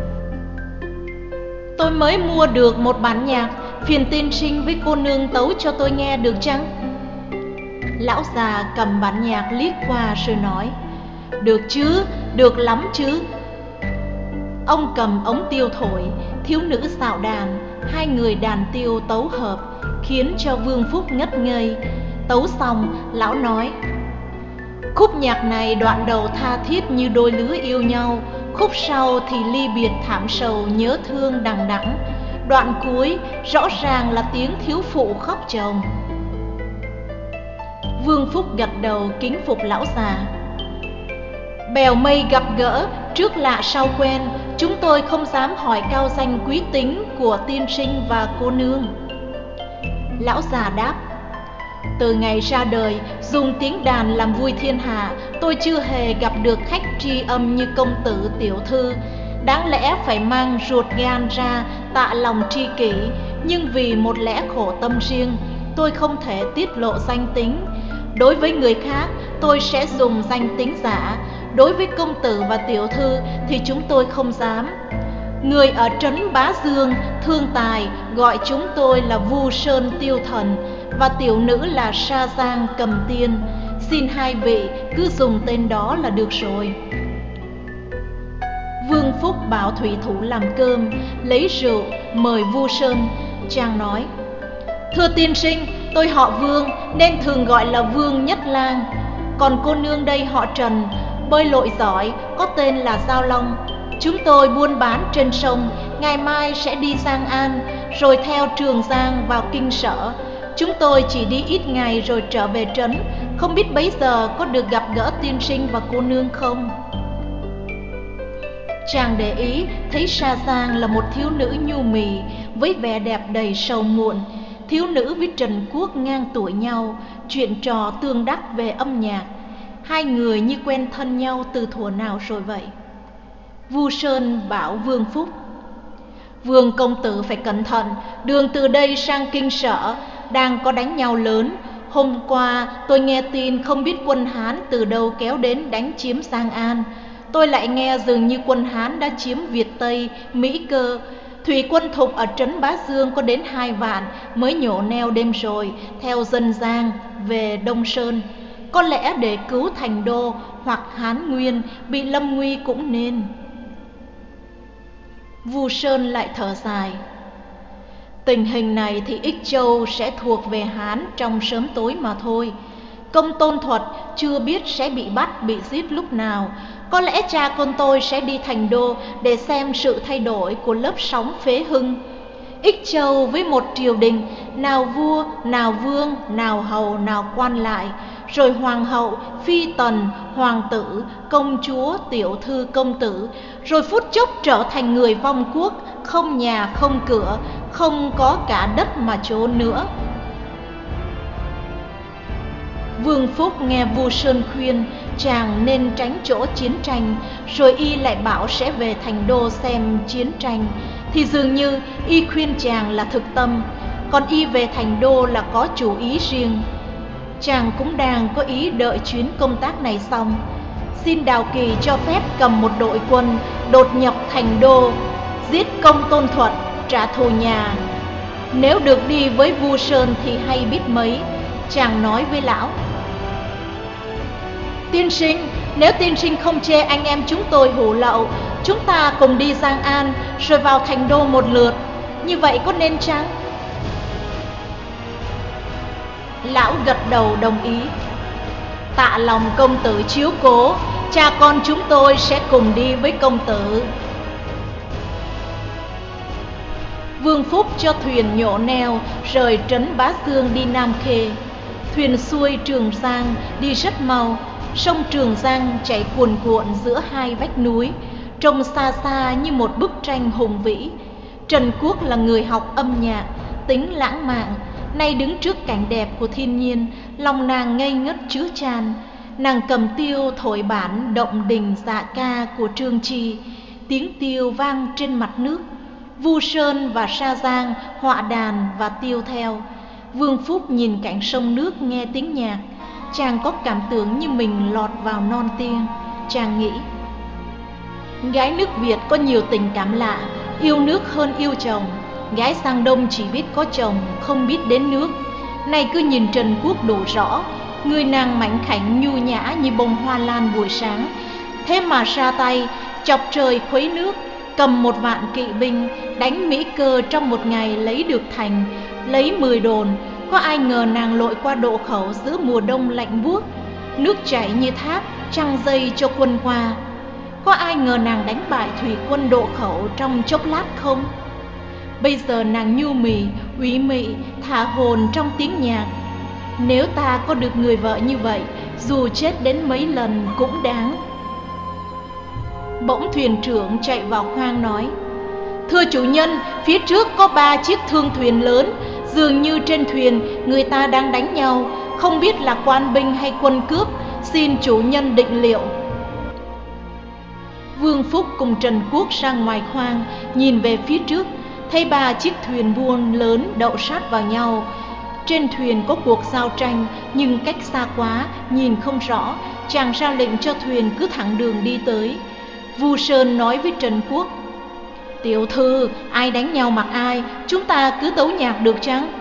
Tôi mới mua được một bản nhạc, phiền tiên sinh với cô nương tấu cho tôi nghe được chăng? Lão già cầm bản nhạc liếc qua rồi nói. Được chứ, được lắm chứ. Ông cầm ống tiêu thổi, thiếu nữ xạo đàn, hai người đàn tiêu tấu hợp, khiến cho Vương Phúc ngất ngây. Tấu xong, lão nói. Khúc nhạc này đoạn đầu tha thiết như đôi lứa yêu nhau, khúc sau thì ly biệt thảm sầu nhớ thương đằng đẵng, đoạn cuối rõ ràng là tiếng thiếu phụ khóc chồng. Vương Phúc gật đầu kính phục lão già. Bèo mây gặp gỡ, trước lạ sau quen, chúng tôi không dám hỏi cao danh quý tính của tiên sinh và cô nương. Lão già đáp. Từ ngày ra đời, dùng tiếng đàn làm vui thiên hạ, tôi chưa hề gặp được khách tri âm như công tử tiểu thư. Đáng lẽ phải mang ruột gan ra tạ lòng tri kỷ, nhưng vì một lẽ khổ tâm riêng, tôi không thể tiết lộ danh tính. Đối với người khác, tôi sẽ dùng danh tính giả. Đối với công tử và tiểu thư thì chúng tôi không dám. Người ở trấn Bá Dương, Thương Tài gọi chúng tôi là Vu Sơn Tiêu Thần, và tiểu nữ là Sa Giang Cầm Tiên. Xin hai vị cứ dùng tên đó là được rồi. Vương Phúc bảo thủy thủ làm cơm, lấy rượu mời Vu Sơn. Chàng nói. Thưa tiên sinh, tôi họ Vương nên thường gọi là Vương Nhất Lang. Còn cô nương đây họ Trần, bơi lội giỏi, có tên là Giao Long. Chúng tôi buôn bán trên sông, ngày mai sẽ đi Giang An, rồi theo Trường Giang vào Kinh Sở. Chúng tôi chỉ đi ít ngày rồi trở về trấn, không biết bấy giờ có được gặp gỡ tiên sinh và cô nương không? Chàng để ý thấy Sa Giang là một thiếu nữ nhu mì, với vẻ đẹp đầy sầu muộn. Thiếu nữ với Trần Quốc ngang tuổi nhau, chuyện trò tương đắc về âm nhạc. Hai người như quen thân nhau từ thuở nào rồi vậy. Vu Sơn bảo Vương Phúc. Vương công tử phải cẩn thận, đường từ đây sang Kinh Sở đang có đánh nhau lớn. Hôm qua tôi nghe tin không biết quân Hán từ đâu kéo đến đánh chiếm Giang An. Tôi lại nghe dường như quân Hán đã chiếm Việt Tây, Mỹ Cơ. Thủy quân Thục ở trấn Bá Dương có đến hai vạn mới nhổ neo đêm rồi, theo dân Giang về Đông Sơn. Có lẽ để cứu Thành Đô hoặc Hán Nguyên bị lâm nguy cũng nên. Vu Sơn lại thở dài. Tình hình này thì Ích Châu sẽ thuộc về Hán trong sớm tối mà thôi. Công Tôn Thuật chưa biết sẽ bị bắt, bị giết lúc nào. Có lẽ cha con tôi sẽ đi Thành Đô để xem sự thay đổi của lớp sóng phế hưng. Ích Châu với một triều đình, nào vua, nào vương, nào hầu, nào quan lại, rồi hoàng hậu, phi tần, hoàng tử, công chúa, tiểu thư, công tử, rồi phút chốc trở thành người vong quốc, không nhà, không cửa, không có cả đất mà trốn nữa. Vương Phúc nghe Vu Sơn khuyên, chàng nên tránh chỗ chiến tranh, rồi y lại bảo sẽ về thành đô xem chiến tranh, thì dường như y khuyên chàng là thực tâm, còn y về thành đô là có chủ ý riêng. Chàng cũng đang có ý đợi chuyến công tác này xong, xin Đào Kỳ cho phép cầm một đội quân đột nhập thành đô, giết Công Tôn Thuật, trả thù nhà. Nếu được đi với Vu Sơn thì hay biết mấy. Chàng nói với lão: Tiên sinh, nếu tiên sinh không chê anh em chúng tôi hủ lậu, chúng ta cùng đi Giang An rồi vào thành đô một lượt, như vậy có nên chăng? Lão gật đầu đồng ý. Tạ lòng công tử chiếu cố, cha con chúng tôi sẽ cùng đi với công tử. Vương Phúc cho thuyền nhổ neo rời trấn Bá Dương đi Nam Khê. Thuyền xuôi Trường Giang đi rất mau. Sông Trường Giang chảy cuồn cuộn giữa hai vách núi, trông xa xa như một bức tranh hùng vĩ. Trần Quốc là người học âm nhạc, tính lãng mạn, nay đứng trước cảnh đẹp của thiên nhiên, lòng nàng ngây ngất chứa chan. Nàng cầm tiêu thổi bản động đình dạ ca của Trương Chi, tiếng tiêu vang trên mặt nước. Vu Sơn và Sa Giang họa đàn và tiêu theo. Vương Phúc nhìn cảnh sông nước nghe tiếng nhạc, chàng có cảm tưởng như mình lọt vào non tiên. Chàng nghĩ, gái nước Việt có nhiều tình cảm lạ, yêu nước hơn yêu chồng. Gái sang Đông chỉ biết có chồng, không biết đến nước. Nay cứ nhìn Trần Quốc đủ rõ, người nàng mảnh khảnh nhu nhã như bông hoa lan buổi sáng, thế mà ra tay chọc trời khuấy nước, cầm một vạn kỵ binh đánh Mỹ Cơ trong một ngày lấy được thành, lấy mười đồn. Có ai ngờ nàng lội qua độ khẩu giữa mùa đông lạnh buốt, nước chảy như thác, trăng dây cho quân qua. Có ai ngờ nàng đánh bại thủy quân độ khẩu trong chốc lát không? Bây giờ nàng nhu mì, úy mị, thả hồn trong tiếng nhạc. Nếu ta có được người vợ như vậy, dù chết đến mấy lần cũng đáng. Bỗng thuyền trưởng chạy vào khoang nói: Thưa chủ nhân, phía trước có ba chiếc thương thuyền lớn, dường như trên thuyền người ta đang đánh nhau, không biết là quan binh hay quân cướp, xin chủ nhân định liệu. Vương Phúc cùng Trần Quốc ra ngoài khoang, nhìn về phía trước, thấy ba chiếc thuyền buôn lớn đậu sát vào nhau. Trên thuyền có cuộc giao tranh, nhưng cách xa quá, nhìn không rõ. Chàng ra lệnh cho thuyền cứ thẳng đường đi tới. Vu Sơn nói với Trần Quốc: Tiểu thư, ai đánh nhau mặc ai, chúng ta cứ tấu nhạc được chăng?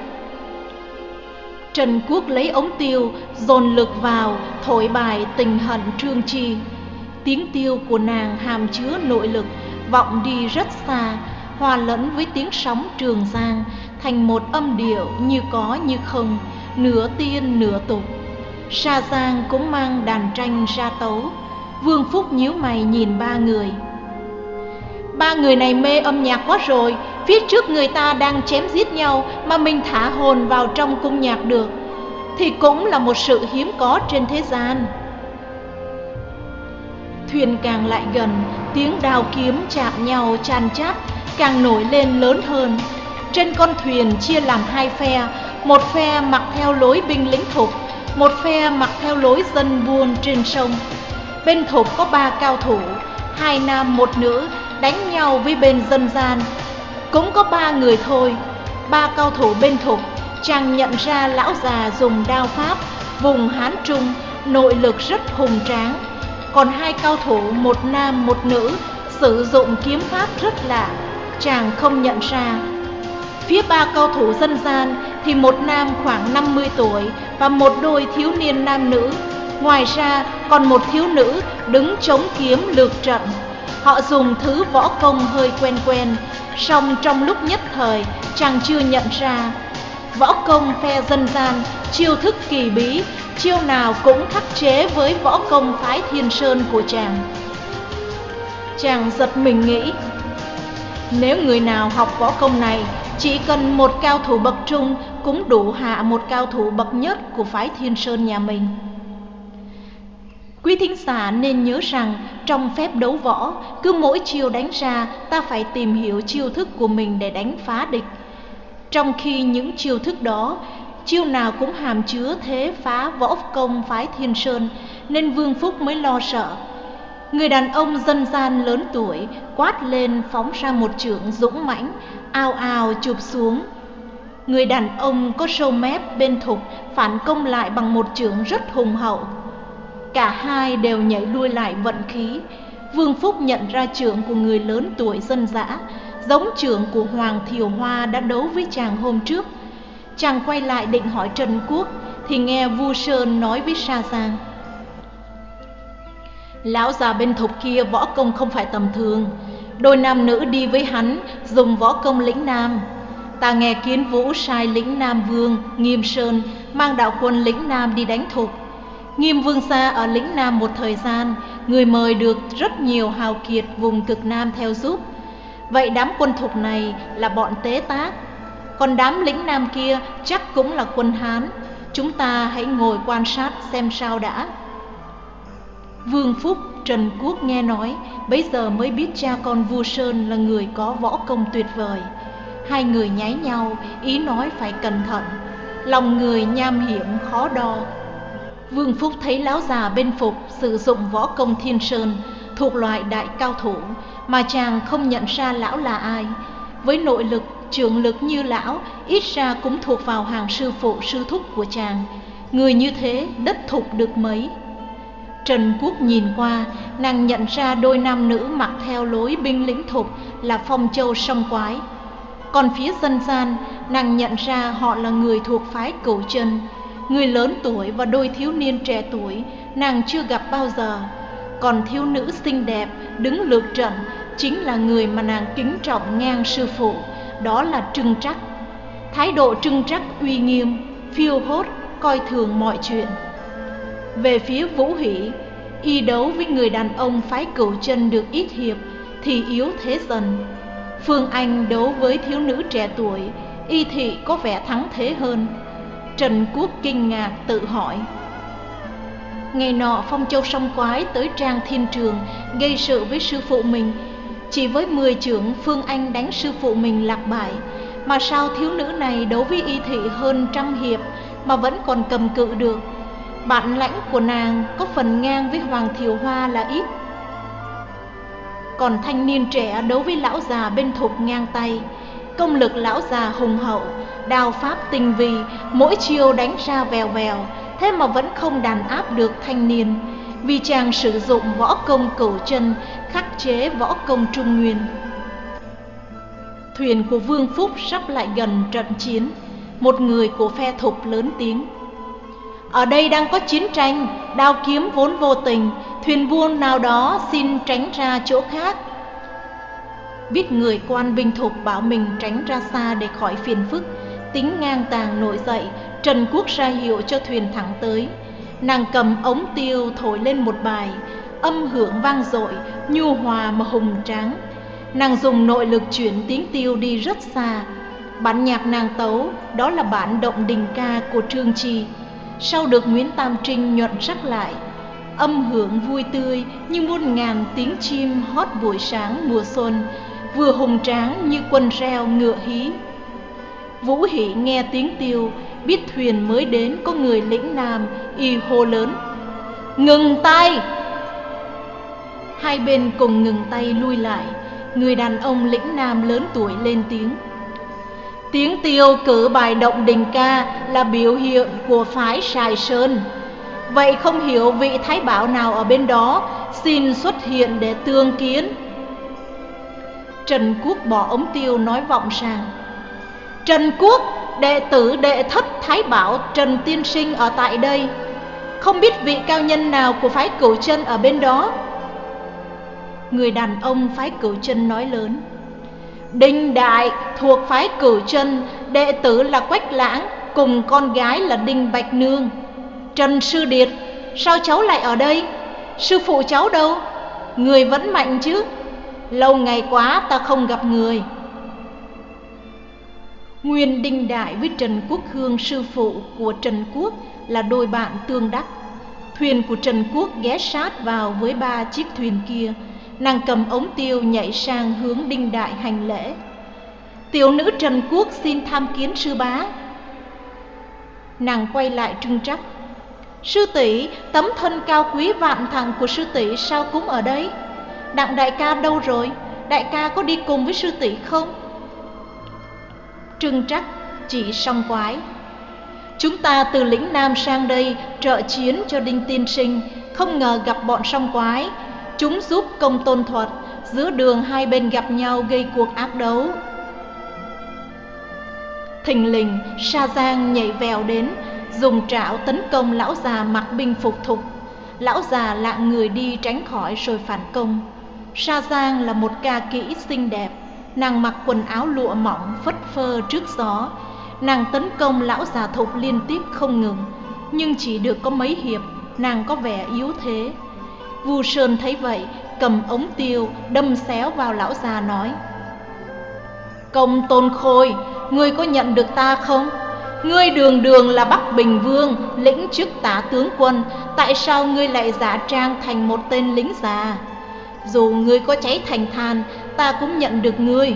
Trần Quốc lấy ống tiêu, dồn lực vào, thổi bài Tình Hận Trương Chi. Tiếng tiêu của nàng hàm chứa nội lực, vọng đi rất xa, hòa lẫn với tiếng sóng Trường Giang, thành một âm điệu như có như không, nửa tiên nửa tục. Sa Giang cũng mang đàn tranh ra tấu. Vương Phúc nhíu mày nhìn ba người. Ba người này mê âm nhạc quá rồi, phía trước người ta đang chém giết nhau mà mình thả hồn vào trong cung nhạc được, thì cũng là một sự hiếm có trên thế gian. Thuyền càng lại gần, tiếng đao kiếm chạm nhau chan chát càng nổi lên lớn hơn. Trên con thuyền chia làm hai phe, một phe mặc theo lối binh lính thục, một phe mặc theo lối dân buôn trên sông. Bên thục có ba cao thủ, hai nam một nữ, đánh nhau với bên dân gian. Cũng có ba người thôi. Ba cao thủ bên thục, chàng nhận ra lão già dùng đao pháp vùng Hán Trung, nội lực rất hùng tráng. Còn hai cao thủ, một nam một nữ, sử dụng kiếm pháp rất lạ, chàng không nhận ra. Phía ba cao thủ dân gian thì một nam khoảng năm mươi tuổi và một đôi thiếu niên nam nữ. Ngoài ra còn một thiếu nữ đứng chống kiếm lược trận. Họ dùng thứ võ công hơi quen quen, song trong lúc nhất thời chàng chưa nhận ra. Võ công phe dân gian, chiêu thức kỳ bí, chiêu nào cũng khắc chế với võ công phái Thiên Sơn của chàng. Chàng giật mình nghĩ, nếu người nào học võ công này, chỉ cần một cao thủ bậc trung cũng đủ hạ một cao thủ bậc nhất của phái Thiên Sơn nhà mình. Quý thính giả nên nhớ rằng trong phép đấu võ, cứ mỗi chiêu đánh ra ta phải tìm hiểu chiêu thức của mình để đánh phá địch. Trong khi những chiêu thức đó chiêu nào cũng hàm chứa thế phá võ công phái Thiên Sơn, nên Vương Phúc mới lo sợ. Người đàn ông dân gian lớn tuổi quát lên phóng ra một chưởng dũng mãnh, ào ào chụp xuống. Người đàn ông có râu mép bên Thục phản công lại bằng một chưởng rất hùng hậu. Cả hai đều nhảy lui lại vận khí. Vương Phúc nhận ra chưởng của người lớn tuổi dân dã giống chưởng của Hoàng Thiều Hoa đã đấu với chàng hôm trước. Chàng quay lại định hỏi Trần Quốc thì nghe Vu Sơn nói với Sa Giang: lão già bên Thục kia võ công không phải tầm thường, đôi nam nữ đi với hắn dùng võ công lĩnh nam. Ta nghe Kiến Vũ sai lĩnh Nam Vương Nghiêm Sơn mang đạo quân lĩnh Nam đi đánh Thục. Nghiêm Vương gia ở lĩnh Nam một thời gian, người mời được rất nhiều hào kiệt vùng cực Nam theo giúp. Vậy đám quân Thục này là bọn tế tác, còn đám lĩnh Nam kia chắc cũng là quân Hán. Chúng ta hãy ngồi quan sát xem sao đã. Vương Phúc, Trần Quốc nghe nói, bấy giờ mới biết cha con Vu Sơn là người có võ công tuyệt vời. Hai người nháy nhau, ý nói phải cẩn thận, lòng người nham hiểm khó đo. Vương Phúc thấy lão già bên Phục sử dụng võ công Thiên Sơn, thuộc loại đại cao thủ, mà chàng không nhận ra lão là ai. Với nội lực, trường lực như lão, ít ra cũng thuộc vào hàng sư phụ sư thúc của chàng. Người như thế đất Thục được mấy. Trần Quốc nhìn qua, nàng nhận ra đôi nam nữ mặc theo lối binh lính Thục là Phong Châu Song Quái. Còn phía dân gian, nàng nhận ra họ là người thuộc phái Cửu Chân. Người lớn tuổi và đôi thiếu niên trẻ tuổi nàng chưa gặp bao giờ. Còn thiếu nữ xinh đẹp đứng lược trận chính là người mà nàng kính trọng ngang sư phụ, đó là Trưng Trắc. Thái độ Trưng Trắc uy nghiêm, phiêu hốt, coi thường mọi chuyện. Về phía Vũ Hỷ, y đấu với người đàn ông phái Cửu Chân được ít hiệp thì yếu thế dần. Phương Anh đấu với thiếu nữ trẻ tuổi, y thị có vẻ thắng thế hơn. Trần Quốc kinh ngạc tự hỏi: ngày nọ Phong Châu Song Quái tới Trang Thiên Trường gây sự với sư phụ mình, chỉ với mười chưởng Phương Anh đánh sư phụ mình lạc bại, mà sao thiếu nữ này đấu với y thị hơn trăm hiệp mà vẫn còn cầm cự được? Bản lãnh của nàng có phần ngang với Hoàng Thiều Hoa là ít. Còn thanh niên trẻ đấu với lão già bên Thục ngang tay. Công lực lão già hùng hậu, đao pháp tinh vi, mỗi chiêu đánh ra vèo vèo, thế mà vẫn không đàn áp được thanh niên, vì chàng sử dụng võ công Cửu Chân khắc chế võ công Trung Nguyên. Thuyền của Vương Phúc sắp lại gần trận chiến. Một người của phe Thục lớn tiếng: ở đây đang có chiến tranh, đao kiếm vốn vô tình, thuyền buôn nào đó xin tránh ra chỗ khác. Biết người quan binh Thục bảo mình tránh ra xa để khỏi phiền phức, tính ngang tàng nổi dậy, Trần Quốc ra hiệu cho thuyền thẳng tới. Nàng cầm ống tiêu thổi lên một bài, âm hưởng vang dội, nhu hòa mà hùng tráng. Nàng dùng nội lực chuyển tiếng tiêu đi rất xa. Bản nhạc nàng tấu đó là bản Động Đình Ca của Trương Chi, sau được Nguyễn Tam Trinh nhuận sắc lại. Âm hưởng vui tươi như muôn ngàn tiếng chim hót buổi sáng mùa xuân, vừa hùng tráng như quân reo ngựa hí. Vũ Hỷ nghe tiếng tiêu, biết thuyền mới đến có người lĩnh Nam, y hô lớn: ngừng tay! Hai bên cùng ngừng tay lui lại. Người đàn ông lĩnh Nam lớn tuổi lên tiếng: tiếng tiêu cử bài Động Đình Ca là biểu hiện của phái Sài Sơn. Vậy không hiểu vị thái bảo nào ở bên đó xin xuất hiện để tương kiến. Trần Quốc bỏ ống tiêu nói vọng sang: Trần Quốc, đệ tử đệ thất thái bảo Trần tiên sinh ở tại đây, không biết vị cao nhân nào của phái Cửu Chân ở bên đó. Người đàn ông phái Cửu Chân nói lớn: Đinh Đại thuộc phái Cửu Chân, đệ tử là Quách Lãng cùng con gái là Đinh Bạch Nương. Trần Sư Điệt, sao cháu lại ở đây? Sư phụ cháu đâu? Người vẫn mạnh chứ? Lâu ngày quá ta không gặp người. Nguyên Đinh Đại với Trần Quốc Hương, sư phụ của Trần Quốc, là đôi bạn tương đắc. Thuyền của Trần Quốc ghé sát vào với ba chiếc thuyền kia. Nàng cầm ống tiêu nhảy sang hướng Đinh Đại hành lễ: Tiểu nữ Trần Quốc xin tham kiến sư bá. Nàng quay lại Trưng Trắc. Sư tỷ, tấm thân cao quý vạn thằng của sư tỷ sao cũng ở đây? Đặng đại ca đâu rồi? Đại ca có đi cùng với sư tỷ không? Trưng Trắc chỉ song quái. Chúng ta từ lĩnh Nam sang đây trợ chiến cho Đinh tiên sinh, không ngờ gặp bọn song quái. Chúng giúp Công Tôn Thuật, giữa đường hai bên gặp nhau gây cuộc ác đấu. Thình lình Sa Giang nhảy vèo đến, dùng trảo tấn công lão già mặc binh phục thục. Lão già lạng người đi tránh khỏi rồi phản công. Sa Giang là một ca kỹ xinh đẹp, nàng mặc quần áo lụa mỏng phất phơ trước gió. Nàng tấn công lão già thục liên tiếp không ngừng, nhưng chỉ được có mấy hiệp, nàng có vẻ yếu thế. Vu Sơn thấy vậy, cầm ống tiêu đâm xéo vào lão già nói: Công Tôn Khôi, ngươi có nhận được ta không? Ngươi đường đường là Bắc Bình Vương, lĩnh chức tả tướng quân, tại sao ngươi lại giả trang thành một tên lính già? Dù ngươi có cháy thành than, ta cũng nhận được ngươi.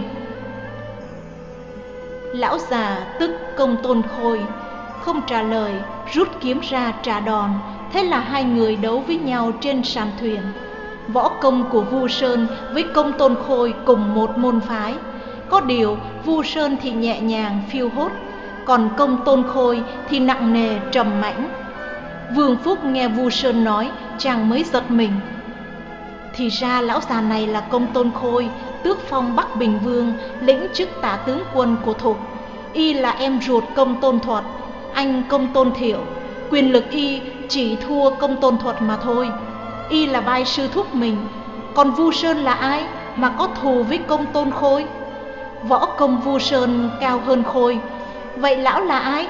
Lão già tức Công Tôn Khôi, không trả lời, rút kiếm ra trả đòn. Thế là hai người đấu với nhau trên sàn thuyền. Võ công của Vu Sơn với Công Tôn Khôi cùng một môn phái. Có điều Vu Sơn thì nhẹ nhàng phiêu hốt, còn Công Tôn Khôi thì nặng nề trầm mãnh. Vương Phúc nghe Vu Sơn nói, chàng mới giật mình. Thì ra lão già này là Công Tôn Khôi, tước phong Bắc Bình Vương, lĩnh chức tả tướng quân của Thục. Y là em ruột Công Tôn Thuật, anh Công Tôn Thiệu. Quyền lực y chỉ thua Công Tôn Thuật mà thôi. Y là vai sư thúc mình. Còn Vu Sơn là ai mà có thù với Công Tôn Khôi? Võ công Vu Sơn cao hơn Khôi. Vậy lão là ai?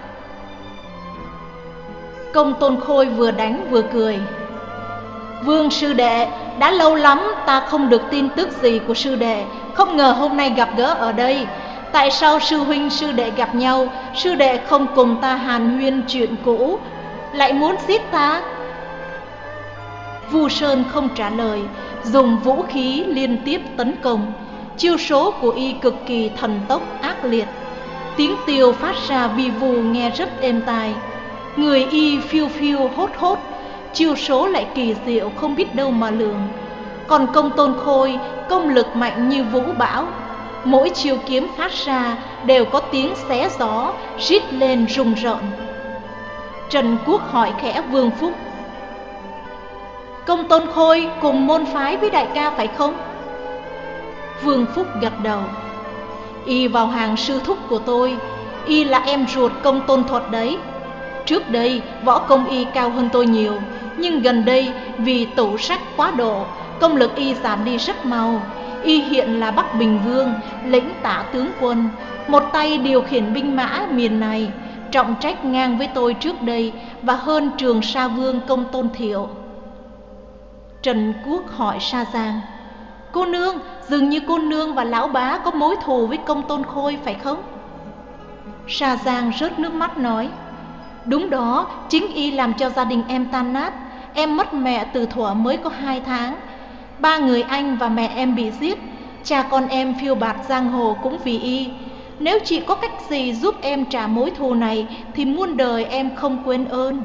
Công Tôn Khôi vừa đánh vừa cười. Vương sư đệ, đã lâu lắm ta không được tin tức gì của sư đệ, không ngờ hôm nay gặp gỡ ở đây. Tại sao sư huynh sư đệ gặp nhau, sư đệ không cùng ta hàn huyên chuyện cũ, lại muốn giết ta? Vu Sơn không trả lời, dùng vũ khí liên tiếp tấn công. Chiêu số của y cực kỳ thần tốc ác liệt, tiếng tiêu phát ra vi vu nghe rất êm tai. Người y phiêu phiêu hốt hốt, chiêu số lại kỳ diệu không biết đâu mà lường. Còn Công Tôn Khôi công lực mạnh như vũ bão, mỗi chiêu kiếm phát ra đều có tiếng xé gió, rít lên rùng rợn. Trần Quốc hỏi khẽ Vương Phúc: Công Tôn Khôi cùng môn phái với đại ca phải không? Vương Phúc gật đầu. Y vào hàng sư thúc của tôi, y là em ruột Công Tôn Thuật đấy. Trước đây võ công y cao hơn tôi nhiều, nhưng gần đây vì tủ sách quá độ, công lực y giảm đi rất mau. Y hiện là Bắc Bình Vương, lĩnh tả tướng quân, một tay điều khiển binh mã miền này, trọng trách ngang với tôi trước đây và hơn Trường Sa Vương Công Tôn Thiệu. Trần Quốc hỏi Sa Giang: Cô nương, dường như cô nương và lão bá có mối thù với Công Tôn Khôi phải không? Sa Giang rớt nước mắt nói: Đúng đó, chính y làm cho gia đình em tan nát. Em mất mẹ từ thuở mới có hai tháng. Ba người anh và mẹ em bị giết. Cha con em phiêu bạt giang hồ cũng vì y. Nếu chị có cách gì giúp em trả mối thù này thì muôn đời em không quên ơn.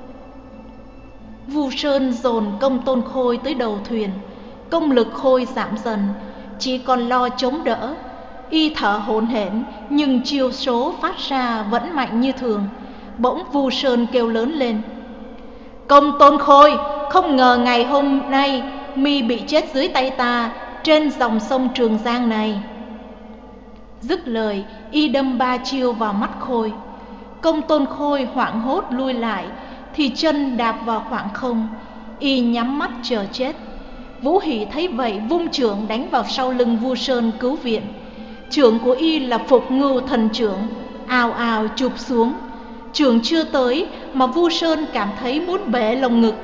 Vu Sơn dồn Công Tôn Khôi tới đầu thuyền. Công lực Khôi giảm dần, chỉ còn lo chống đỡ. Y thở hổn hển, nhưng chiêu số phát ra vẫn mạnh như thường. Bỗng Vu Sơn kêu lớn lên: Công Tôn Khôi, không ngờ ngày hôm nay mi bị chết dưới tay ta trên dòng sông Trường Giang này. Dứt lời, y đâm ba chiêu vào mắt Khôi. Công Tôn Khôi hoảng hốt lui lại, thì chân đạp vào khoảng không. Y nhắm mắt chờ chết. Vũ Hỷ thấy vậy vung chưởng đánh vào sau lưng Vu Sơn cứu viện. Chưởng của y là Phục Ngưu Thần Chưởng, ào ào chụp xuống. Chưởng chưa tới mà Vu Sơn cảm thấy muốn bể lồng ngực.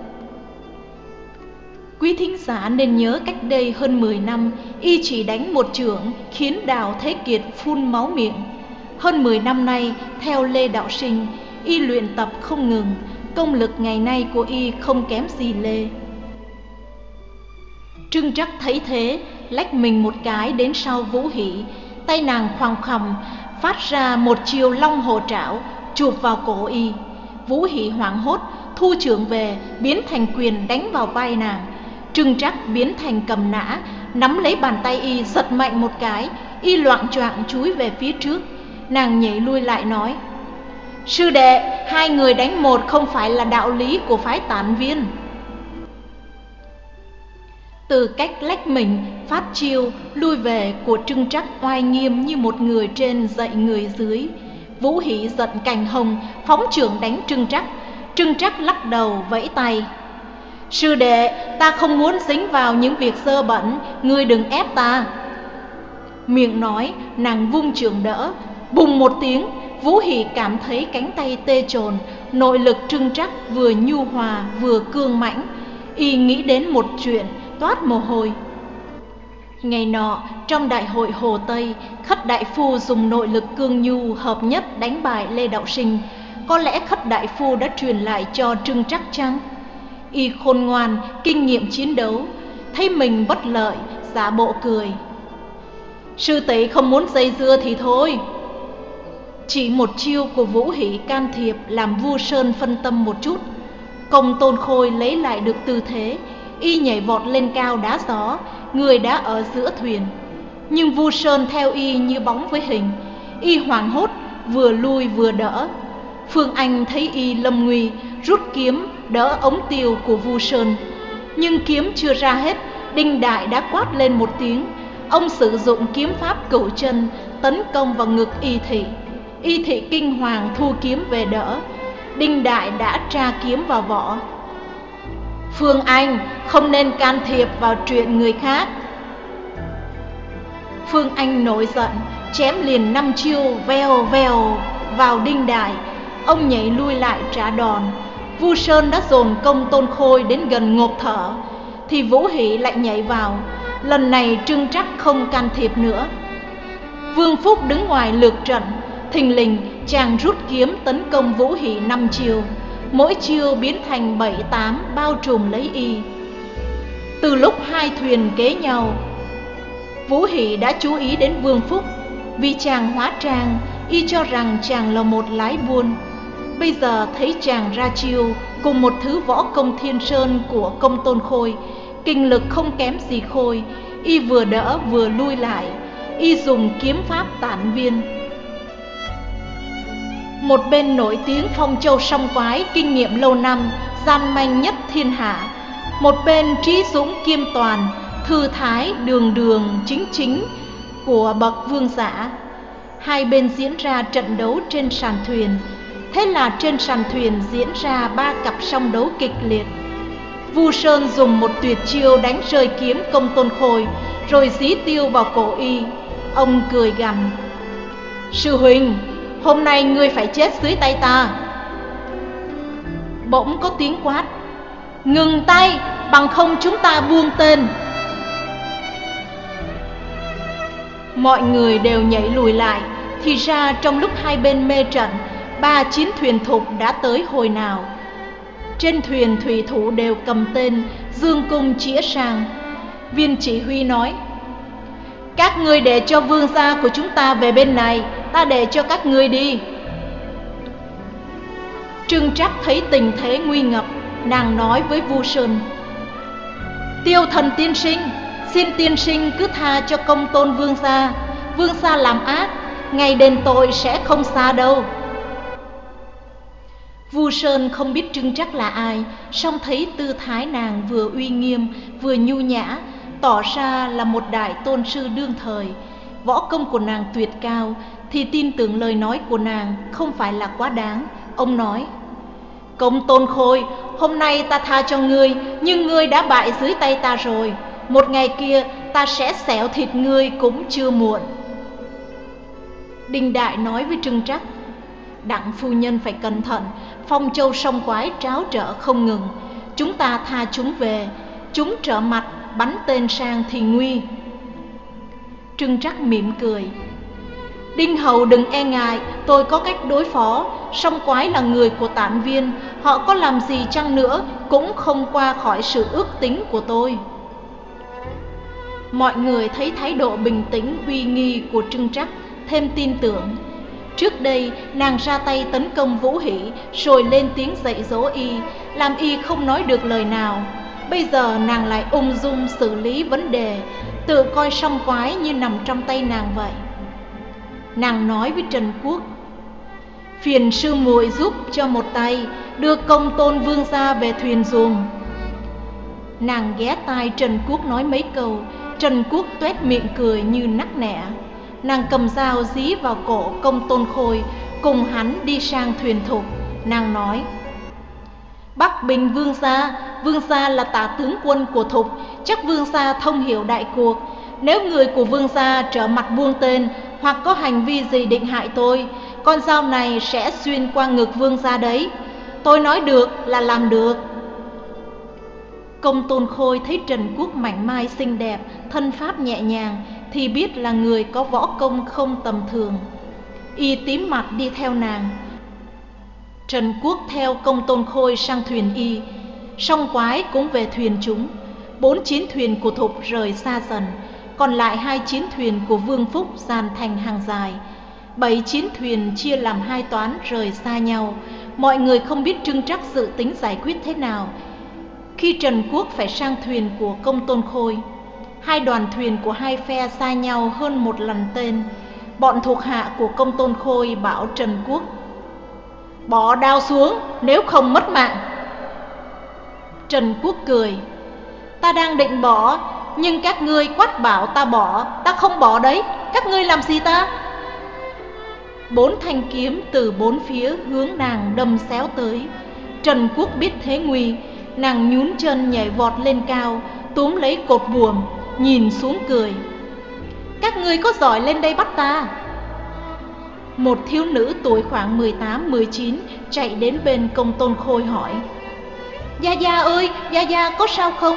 Quý thính giả nên nhớ cách đây hơn mười năm, y chỉ đánh một chưởng khiến Đào Thế Kiệt phun máu miệng. Hơn mười năm nay, theo Lê Đạo Sinh, y luyện tập không ngừng. Công lực ngày nay của y không kém gì Lê. Trưng Trắc thấy thế, lách mình một cái đến sau Vũ Hỷ. Tay nàng khoằng khoằm phát ra một chiều long hồ trảo, chụp vào cổ y. Vũ Hỷ hoảng hốt, thu chưởng về, biến thành quyền đánh vào vai nàng. Trưng Trắc biến thành cầm nã, nắm lấy bàn tay y giật mạnh một cái, y loạng choạng chúi về phía trước. Nàng nhảy lui lại nói: sư đệ, hai người đánh một không phải là đạo lý của phái Tản Viên. Từ cách lách mình, phát chiêu, lui về của Trưng Trắc oai nghiêm như một người trên dạy người dưới. Vũ Hỷ giận cành hồng, phóng chưởng đánh Trưng Trắc. Trưng Trắc lắc đầu vẫy tay: sư đệ, ta không muốn dính vào những việc dơ bẩn, ngươi đừng ép ta. Miệng nói, nàng vung chưởng đỡ. Bùng một tiếng, Vũ Hỷ cảm thấy cánh tay tê chồn, nội lực Trưng Trắc vừa nhu hòa vừa cương mãnh. Y nghĩ đến một chuyện, toát mồ hôi. Ngày nọ, trong đại hội Hồ Tây, Khất đại phu dùng nội lực cương nhu hợp nhất đánh bại Lê Đạo Sinh. Có lẽ Khất đại phu đã truyền lại cho Trưng Trắc chăng? Y khôn ngoan, kinh nghiệm chiến đấu, thấy mình bất lợi, giả bộ cười: sư tỷ không muốn dây dưa thì thôi. Chỉ một chiêu của Vũ Hỷ can thiệp làm Vu Sơn phân tâm một chút. Công Tôn Khôi lấy lại được tư thế, y nhảy vọt lên cao đá gió, người đã ở giữa thuyền. Nhưng Vu Sơn theo y như bóng với hình, y hoảng hốt, vừa lui vừa đỡ. Phương Anh thấy y lâm nguy, rút kiếm đỡ ống tiêu của Vu Sơn. Nhưng kiếm chưa ra hết, Đinh Đại đã quát lên một tiếng. Ông sử dụng kiếm pháp cửu chân tấn công vào ngực Y Thị. Y Thị kinh hoàng thu kiếm về đỡ. Đinh Đại đã tra kiếm vào vỏ. Phương Anh không nên can thiệp vào chuyện người khác. Phương Anh nổi giận, chém liền năm chiêu vèo vèo vào Đinh Đại. Ông nhảy lui lại trả đòn. Vu Sơn đã dồn Công Tôn Khôi đến gần ngộp thở, thì Vũ Hỷ lại nhảy vào. Lần này Trưng Trắc không can thiệp nữa. Vương Phúc đứng ngoài lược trận. Thình lình chàng rút kiếm tấn công Vũ Hỷ năm chiêu, mỗi chiêu biến thành bảy tám bao trùm lấy y. Từ lúc hai thuyền kế nhau, Vũ Hỷ đã chú ý đến Vương Phúc. Vì chàng hóa trang, y cho rằng chàng là một lái buôn. Bây giờ thấy chàng ra chiêu cùng một thứ võ công Thiên Sơn của Công Tôn Khôi, kinh lực không kém gì Khôi, y vừa đỡ vừa lui lại. Y dùng kiếm pháp Tản Viên. Một bên nổi tiếng Phong Châu Song Quái, kinh nghiệm lâu năm, gian manh nhất thiên hạ. Một bên trí dũng kiêm toàn, thư thái đường đường chính chính của bậc vương giả. Hai bên diễn ra trận đấu trên sàn thuyền. Thế là trên sàn thuyền diễn ra ba cặp song đấu kịch liệt. Vu Sơn dùng một tuyệt chiêu đánh rơi kiếm Công Tôn Khôi, rồi dí tiêu vào cổ y. Ông cười gằn: sư huynh, hôm nay ngươi phải chết dưới tay ta. Bỗng có tiếng quát: ngừng tay, bằng không chúng ta buông tên. Mọi người đều nhảy lùi lại. Thì ra trong lúc hai bên mê trận, ba chiến thuyền thục đã tới hồi nào. Trên thuyền thủy thủ đều cầm tên, dương cung chĩa sang. Viên chỉ huy nói: các ngươi để cho vương gia của chúng ta về bên này, ta để cho các ngươi đi. Trưng Trắc thấy tình thế nguy ngập, nàng nói với Vu Sơn: Tiêu Thần tiên sinh, xin tiên sinh cứ tha cho Công Tôn vương gia. Vương gia làm ác, ngày đền tội sẽ không xa đâu. Vu Sơn không biết Trưng Trắc là ai, song thấy tư thái nàng vừa uy nghiêm vừa nhu nhã, tỏ ra là một đại tôn sư đương thời. Võ công của nàng tuyệt cao, thì tin tưởng lời nói của nàng không phải là quá đáng. Ông nói: Công Tôn Khôi, hôm nay ta tha cho ngươi, nhưng ngươi đã bại dưới tay ta rồi. Một ngày kia ta sẽ xẻo thịt ngươi cũng chưa muộn. Đinh Đại nói với Trưng Trắc: Đặng phu nhân phải cẩn thận, Phong Châu Song Quái tráo trở không ngừng. Chúng ta tha chúng về, chúng trở mặt bắn tên sang thì nguy. Trưng Trắc mỉm cười: Đinh hầu đừng e ngại, tôi có cách đối phó. Song Quái là người của Tản Viên, họ có làm gì chăng nữa cũng không qua khỏi sự ước tính của tôi. Mọi người thấy thái độ bình tĩnh uy nghi của Trưng Trắc, thêm tin tưởng. Trước đây nàng ra tay tấn công Vũ Hỷ, rồi lên tiếng dạy dỗ y, làm y không nói được lời nào. Bây giờ nàng lại ung dung xử lý vấn đề, tự coi song quái như nằm trong tay nàng vậy. Nàng nói với Trần Quốc: phiền sư muội giúp cho một tay, đưa Công Tôn vương gia về thuyền giùm. Nàng ghé tai Trần Quốc nói mấy câu. Trần Quốc tuét miệng cười như nắc nẻ. Nàng cầm dao dí vào cổ Công Tôn Khôi, cùng hắn đi sang thuyền Thục. Nàng nói: Bắc Bình vương gia, vương gia là tả tướng quân của Thục, chắc vương gia thông hiểu đại cuộc. Nếu người của vương gia trở mặt buông tên, hoặc có hành vi gì định hại tôi, con dao này sẽ xuyên qua ngực vương gia đấy. Tôi nói được là làm được. Công Tôn Khôi thấy Trần Quốc mảnh mai xinh đẹp, thân pháp nhẹ nhàng, thì biết là người có võ công không tầm thường. Y tím mặt đi theo nàng. Trần Quốc theo Công Tôn Khôi sang thuyền y, song quái cũng về thuyền chúng. Bốn chiến thuyền của Thục rời xa dần, còn lại hai chiến thuyền của Vương Phúc dàn thành hàng dài. Bảy chiến thuyền chia làm hai toán rời xa nhau. Mọi người không biết Trưng Trắc dự tính giải quyết thế nào khi Trần Quốc phải sang thuyền của Công Tôn Khôi. Hai đoàn thuyền của hai phe xa nhau hơn một lần tên. Bọn thuộc hạ của Công Tôn Khôi bảo Trần Quốc: bỏ đao xuống, nếu không mất mạng. Trần Quốc cười: ta đang định bỏ, nhưng các ngươi quát bảo ta bỏ, ta không bỏ đấy. Các ngươi làm gì ta? Bốn thanh kiếm từ bốn phía hướng nàng đâm xéo tới. Trần Quốc biết thế nguy, nàng nhún chân nhảy vọt lên cao, túm lấy cột buồm, nhìn xuống cười: các ngươi có giỏi lên đây bắt ta. Một thiếu nữ tuổi khoảng mười tám mười chín chạy đến bên Công Tôn Khôi hỏi: Gia Gia ơi, Gia Gia có sao không?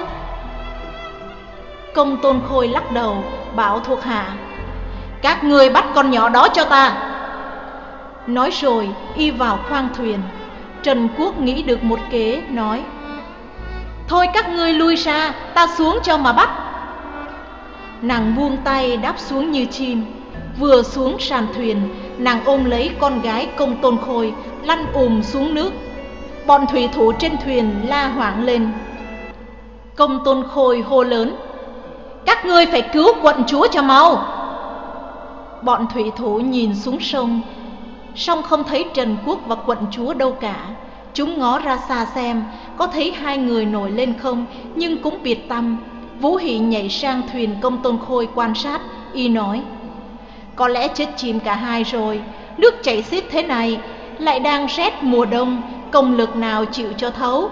Công Tôn Khôi lắc đầu, bảo thuộc hạ: các ngươi bắt con nhỏ đó cho ta. Nói rồi y vào khoang thuyền. Trần Quốc nghĩ được một kế, nói: thôi các ngươi lui ra, ta xuống cho mà bắt. Nàng buông tay đáp xuống như chim. Vừa xuống sàn thuyền, nàng ôm lấy con gái Công Tôn Khôi, lăn ùm xuống nước. Bọn thủy thủ trên thuyền la hoảng lên. Công Tôn Khôi hô lớn: các ngươi phải cứu quận chúa cho mau. Bọn thủy thủ nhìn xuống sông, song không thấy Trần Quốc và quận chúa đâu cả. Chúng ngó ra xa xem có thấy hai người nổi lên không, nhưng cũng biệt tăm. Vũ Hỷ nhảy sang thuyền Công Tôn Khôi quan sát. Y nói: có lẽ chết chìm cả hai rồi. Nước chảy xiết thế này, lại đang rét mùa đông, công lực nào chịu cho thấu.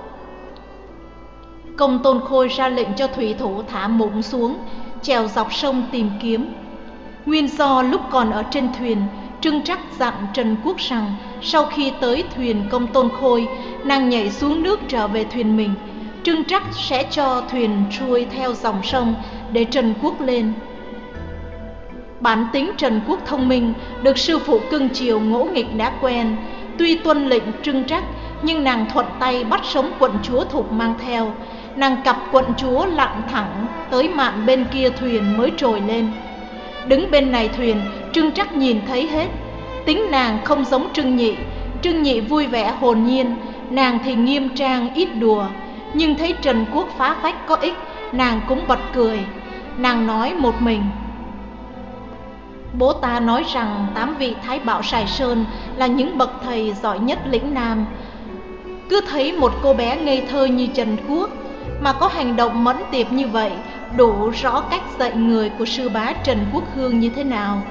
Công Tôn Khôi ra lệnh cho thủy thủ thả mụng xuống, trèo dọc sông tìm kiếm. Nguyên do lúc còn ở trên thuyền, Trưng Trắc dặn Trần Quốc rằng sau khi tới thuyền Công Tôn Khôi, nàng nhảy xuống nước trở về thuyền mình. Trưng Trắc sẽ cho thuyền trôi theo dòng sông để Trần Quốc lên. Bản tính Trần Quốc thông minh, được sư phụ cưng chiều ngỗ nghịch đã quen. Tuy tuân lệnh Trưng Trắc, nhưng nàng thuận tay bắt sống quận chúa Thục mang theo. Nàng cặp quận chúa lặn thẳng tới mạn bên kia thuyền mới trồi lên. Đứng bên này thuyền, Trưng Trắc nhìn thấy hết. Tính nàng không giống Trưng Nhị. Trưng Nhị vui vẻ hồn nhiên, nàng thì nghiêm trang ít đùa. Nhưng thấy Trần Quốc phá phách có ích, nàng cũng bật cười. Nàng nói một mình: bố ta nói rằng tám vị Thái Bảo Sài Sơn là những bậc thầy giỏi nhất lĩnh Nam. Cứ thấy một cô bé ngây thơ như Trần Quốc mà có hành động mẫn tiệp như vậy, đủ rõ cách dạy người của sư bá Trần Quốc Hương như thế nào.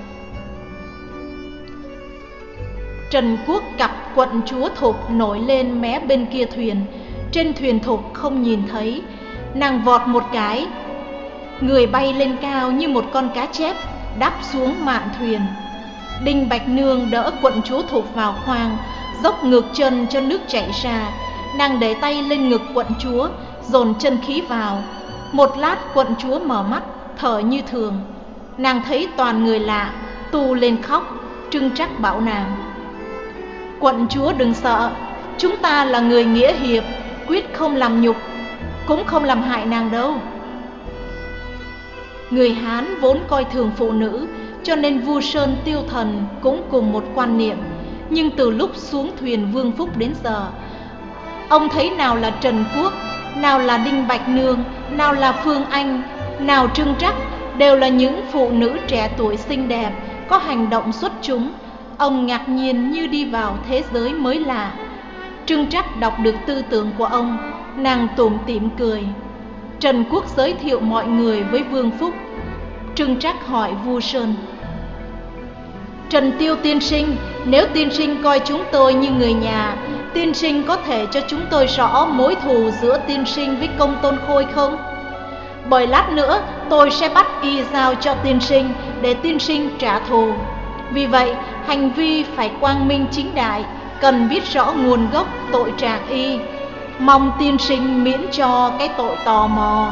Trần Quốc cặp quận chúa Thục nổi lên mé bên kia thuyền. Trên thuyền Thục không nhìn thấy. Nàng vọt một cái, người bay lên cao như một con cá chép, đáp xuống mạn thuyền. Đinh Bạch Nương đỡ quận chúa Thục vào khoang, dốc ngược chân cho nước chảy ra. Nàng để tay lên ngực quận chúa, dồn chân khí vào. Một lát quận chúa mở mắt, thở như thường. Nàng thấy toàn người lạ, tu lên khóc. Trưng Trắc bảo nàng: quận chúa đừng sợ, chúng ta là người nghĩa hiệp, quyết không làm nhục, cũng không làm hại nàng đâu. Người Hán vốn coi thường phụ nữ, cho nên Vu Sơn Tiêu Thần cũng cùng một quan niệm. Nhưng từ lúc xuống thuyền Vương Phúc đến giờ, ông thấy nào là Trần Quốc, nào là Đinh Bạch Nương, nào là Phương Anh, nào Trưng Trắc, đều là những phụ nữ trẻ tuổi xinh đẹp, có hành động xuất chúng. Ông ngạc nhiên như đi vào thế giới mới lạ. Trưng Trắc đọc được tư tưởng của ông, nàng tủm tỉm cười. Trần Quốc giới thiệu mọi người với Vương Phúc. Trưng Trắc hỏi Vu Sơn: Trần Tiêu tiên sinh, nếu tiên sinh coi chúng tôi như người nhà, tiên sinh có thể cho chúng tôi rõ mối thù giữa tiên sinh với Công Tôn Khôi không? Bởi lát nữa tôi sẽ bắt y giao cho tiên sinh để tiên sinh trả thù. Vì vậy hành vi phải quang minh chính đại, cần biết rõ nguồn gốc tội trạng y. Mong tiên sinh miễn cho cái tội tò mò.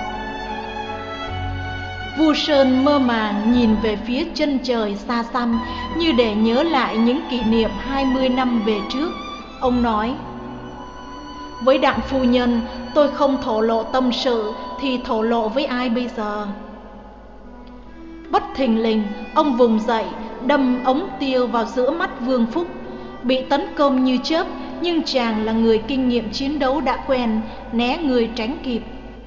Vu Sơn mơ màng nhìn về phía chân trời xa xăm, như để nhớ lại những kỷ niệm hai mươi năm về trước. Ông nói: Với Đặng phu nhân, tôi không thổ lộ tâm sự thì thổ lộ với ai bây giờ? Bất thình lình, ông vùng dậy, đâm ống tiêu vào giữa mắt Vương Phúc. Bị tấn công như chớp, nhưng chàng là người kinh nghiệm chiến đấu đã quen, né người tránh kịp.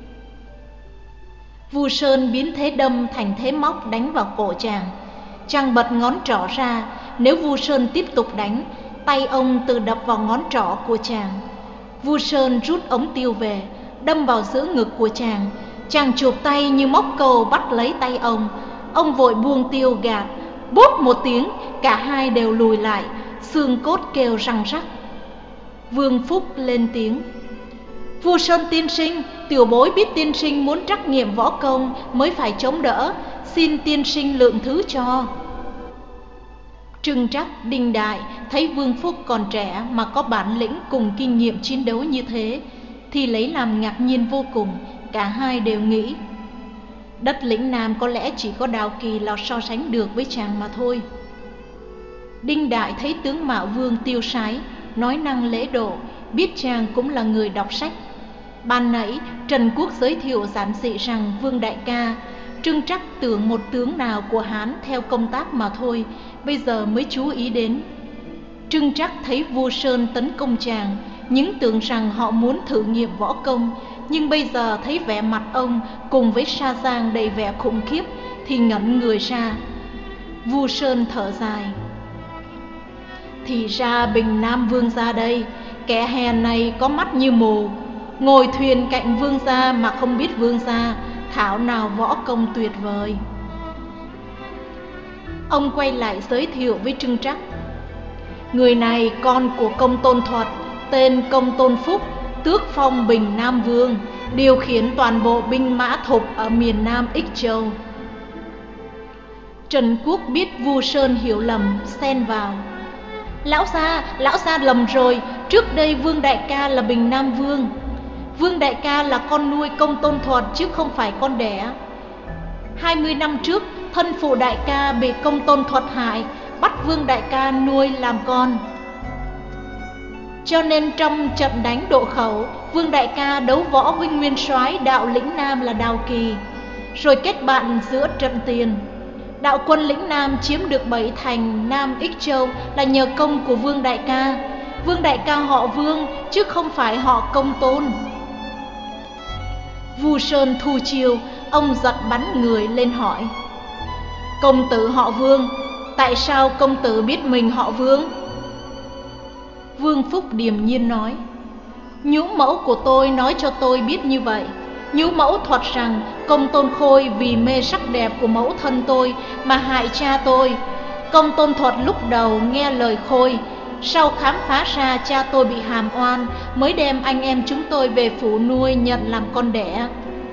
Vu Sơn biến thế đâm thành thế móc đánh vào cổ chàng. Chàng bật ngón trỏ ra, nếu Vu Sơn tiếp tục đánh, tay ông tự đập vào ngón trỏ của chàng. Vu Sơn rút ống tiêu về, đâm vào giữa ngực của chàng. Chàng chụp tay như móc câu bắt lấy tay ông. Ông vội buông tiêu gạt, bốp một tiếng, cả hai đều lùi lại, xương cốt kêu răng rắc. Vương Phúc lên tiếng: Vu Sơn tiên sinh, tiểu bối biết tiên sinh muốn trắc nghiệm võ công mới phải chống đỡ, xin tiên sinh lượng thứ cho. Trưng Trắc, Đinh Đại thấy Vương Phúc còn trẻ mà có bản lĩnh cùng kinh nghiệm chiến đấu như thế thì lấy làm ngạc nhiên vô cùng. Cả hai đều nghĩ đất lĩnh Nam có lẽ chỉ có Đào Kỳ là so sánh được với chàng mà thôi. Đinh Đại thấy tướng Mạo Vương tiêu sái, nói năng lễ độ, biết chàng cũng là người đọc sách. Ban nãy Trần Quốc giới thiệu giản dị rằng Vương đại ca, Trưng Trắc tưởng một tướng nào của Hán theo công tác mà thôi, bây giờ mới chú ý đến. Trưng Trắc thấy Vu Sơn tấn công chàng, những tưởng rằng họ muốn thử nghiệm võ công, nhưng bây giờ thấy vẻ mặt ông cùng với Sa Giang đầy vẻ khủng khiếp thì ngẩn người ra. Vu Sơn thở dài: Thì ra Bình Nam Vương gia đây, kẻ hèn này có mắt như mù, ngồi thuyền cạnh vương gia mà không biết vương gia thảo nào võ công tuyệt vời. Ông quay lại giới thiệu với Trưng Trắc: Người này con của Công Tôn Thuật, tên Công Tôn Phúc, tước phong Bình Nam Vương, điều khiển toàn bộ binh mã Thục ở miền Nam Ích Châu. Trần Quốc biết Vu Sơn hiểu lầm, xen vào: Lão gia, lão gia lầm rồi, trước đây Vương đại ca là Bình Nam Vương. Vương đại ca là con nuôi Công Tôn Thuật chứ không phải con đẻ. Hai mươi năm trước, thân phụ đại ca bị Công Tôn Thuật hại, bắt Vương đại ca nuôi làm con. Cho nên trong trận đánh Độ Khẩu, Vương đại ca đấu võ với nguyên soái đạo lĩnh Nam là Đào Kỳ, rồi kết bạn giữa trận tiền. Đạo quân lĩnh Nam chiếm được bảy thành Nam Ích Châu là nhờ công của Vương đại ca. Vương đại ca họ Vương chứ không phải họ Công Tôn. Vu Sơn thu chiêu, ông giật bắn người lên hỏi: Công tử họ Vương, tại sao công tử biết mình họ Vương? Vương Phúc điềm nhiên nói: Nhũ mẫu của tôi nói cho tôi biết như vậy. Nhũ mẫu thuật rằng Công Tôn Khôi vì mê sắc đẹp của mẫu thân tôi mà hại cha tôi. Công Tôn Thuật lúc đầu nghe lời Khôi, sau khám phá ra cha tôi bị hàm oan, mới đem anh em chúng tôi về phủ nuôi nhận làm con đẻ.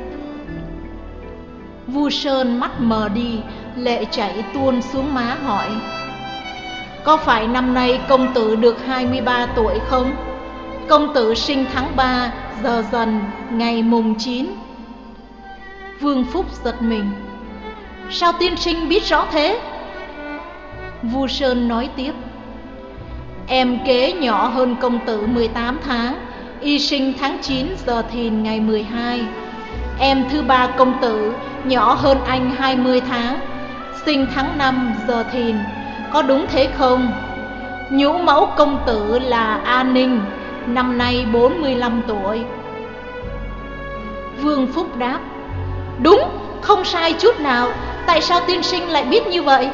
Vu Sơn mắt mờ đi, lệ chảy tuôn xuống má hỏi: Có phải năm nay công tử được hai mươi ba tuổi không? Công tử sinh tháng ba, giờ dần, ngày mùng chín. Vương Phúc giật mình: Sao tiên sinh biết rõ thế? Vu Sơn nói tiếp: Em kế nhỏ hơn công tử mười tám tháng, y sinh tháng chín giờ thìn ngày mười hai. Em thứ ba công tử nhỏ hơn anh hai mươi tháng, sinh tháng năm Giờ Thìn, có đúng thế không? Nhũ mẫu công tử là A Ninh, năm nay bốn mươi lăm tuổi. Vương Phúc đáp: Đúng, không sai chút nào. Tại sao tiên sinh lại biết như vậy?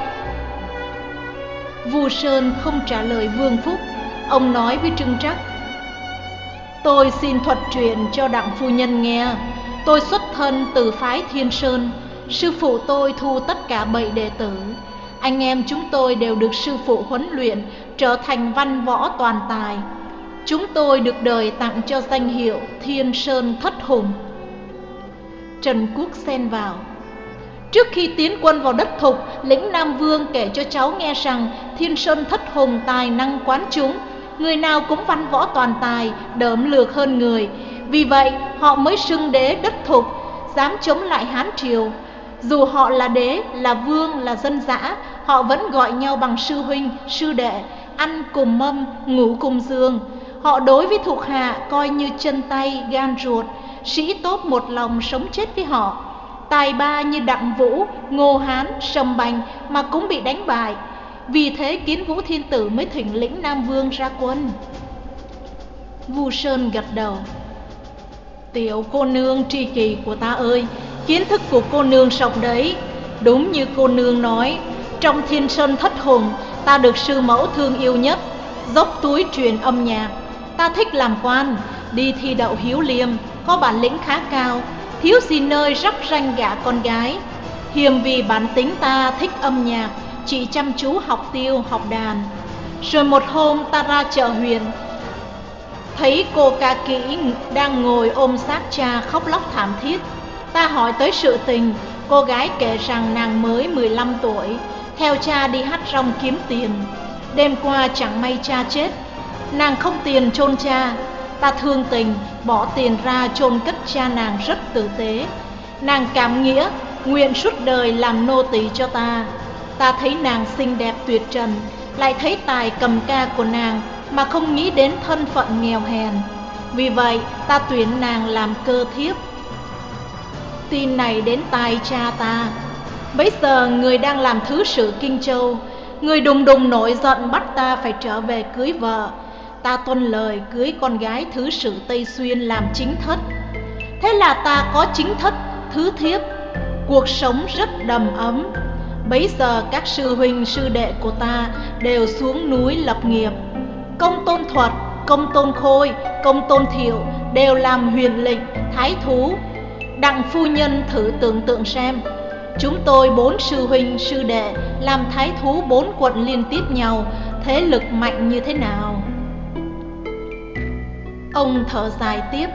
Vu Sơn không trả lời Vương Phúc. Ông nói với Trưng Trắc: Tôi xin thuật chuyện cho đặng phu nhân nghe. Tôi xuất thân từ phái Thiên Sơn. Sư phụ tôi thu tất cả bảy đệ tử. Anh em chúng tôi đều được sư phụ huấn luyện trở thành văn võ toàn tài. Chúng tôi được đời tặng cho danh hiệu Thiên Sơn Thất Hùng. Trần Quốc xen vào: Trước khi tiến quân vào đất Thục, lĩnh Nam Vương kể cho cháu nghe rằng Thiên Sơn Thất Hùng tài năng quán chúng, người nào cũng văn võ toàn tài, đỡm lược hơn người. Vì vậy họ mới xưng đế đất Thục, dám chống lại Hán Triều. Dù họ là đế, là vương, là dân dã, họ vẫn gọi nhau bằng sư huynh, sư đệ, ăn cùng mâm, ngủ cùng giường. Họ đối với thuộc hạ coi như chân tay, gan ruột, sĩ tốt một lòng sống chết với họ. Tài ba như Đặng Vũ, Ngô Hán, Sầm Bành mà cũng bị đánh bại. Vì thế Kiến Vũ Thiên Tử mới thỉnh lĩnh Nam Vương ra quân. Vu Sơn gật đầu: Tiểu cô nương tri kỷ của ta ơi, kiến thức của cô nương rộng đấy. Đúng như cô nương nói, trong Thiên Sơn Thất Hùng, ta được sư mẫu thương yêu nhất, dốc túi truyền âm nhạc. Ta thích làm quan, đi thi đậu hiếu liêm, có bản lĩnh khá cao, thiếu gì nơi rắp ranh gả con gái. Hiềm vì bản tính ta thích âm nhạc, chỉ chăm chú học tiêu, học đàn. Rồi một hôm ta ra chợ huyện, thấy cô ca kỹ đang ngồi ôm xác cha khóc lóc thảm thiết. Ta hỏi tới sự tình, cô gái kể rằng nàng mới mười lăm tuổi, theo cha đi hắt rong kiếm tiền. Đêm qua chẳng may cha chết, nàng không tiền chôn cha. Ta thương tình, bỏ tiền ra chôn cất cha nàng rất tử tế. Nàng cảm nghĩa, nguyện suốt đời làm nô tỳ cho ta. Ta thấy nàng xinh đẹp tuyệt trần, lại thấy tài cầm ca của nàng mà không nghĩ đến thân phận nghèo hèn. Vì vậy ta tuyển nàng làm cơ thiếp. Tin này đến tai cha ta. Bấy giờ người đang làm thứ sử Kinh Châu, người đùng đùng nổi giận bắt ta phải trở về cưới vợ. Ta tuân lời cưới con gái thứ sử Tây Xuyên làm chính thất. Thế là ta có chính thất, thứ thiếp, cuộc sống rất đầm ấm. Bấy giờ các sư huynh sư đệ của ta đều xuống núi lập nghiệp. Công Tôn Thuật, Công Tôn Khôi, Công Tôn Thiệu đều làm huyền lệnh, thái thú. Đặng phu nhân thử tưởng tượng xem, chúng tôi bốn sư huynh sư đệ làm thái thú bốn quận liên tiếp nhau, thế lực mạnh như thế nào? Ông thở dài tiếp: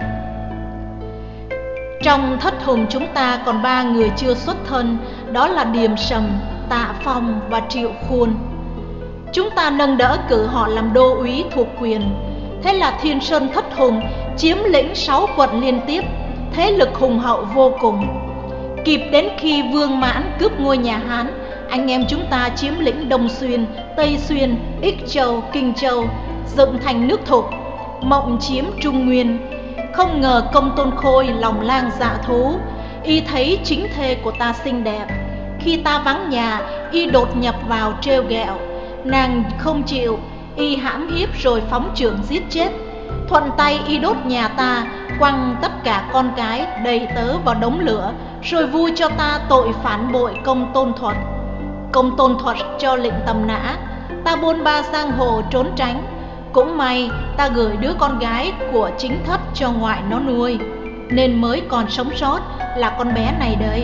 Trong thất hùng chúng ta còn ba người chưa xuất thân, đó là Điềm Sầm, Tạ Phong và Triệu Khuôn. Chúng ta nâng đỡ cử họ làm đô úy thuộc quyền. Thế là Thiên Sơn Thất Hùng chiếm lĩnh sáu quận liên tiếp, thế lực hùng hậu vô cùng. Kịp đến khi Vương Mãn cướp ngôi nhà Hán, anh em chúng ta chiếm lĩnh Đông Xuyên, Tây Xuyên, Ích Châu, Kinh Châu, dựng thành nước Thục. Mộng chiếm Trung Nguyên. Không ngờ Công Tôn Khôi lòng lang dạ thú, y thấy chính thê của ta xinh đẹp. Khi ta vắng nhà, y đột nhập vào trêu ghẹo. Nàng không chịu, y hãm hiếp rồi phóng chưởng giết chết. Thuận tay y đốt nhà ta, quăng tất cả con cái đầy tớ vào đống lửa, rồi vui cho ta tội phản bội Công Tôn Thuật. Công Tôn Thuật cho lệnh tầm nã, ta bôn ba giang hồ trốn tránh. Cũng may ta gửi đứa con gái của chính thất cho ngoại nó nuôi, nên mới còn sống sót, là con bé này đây.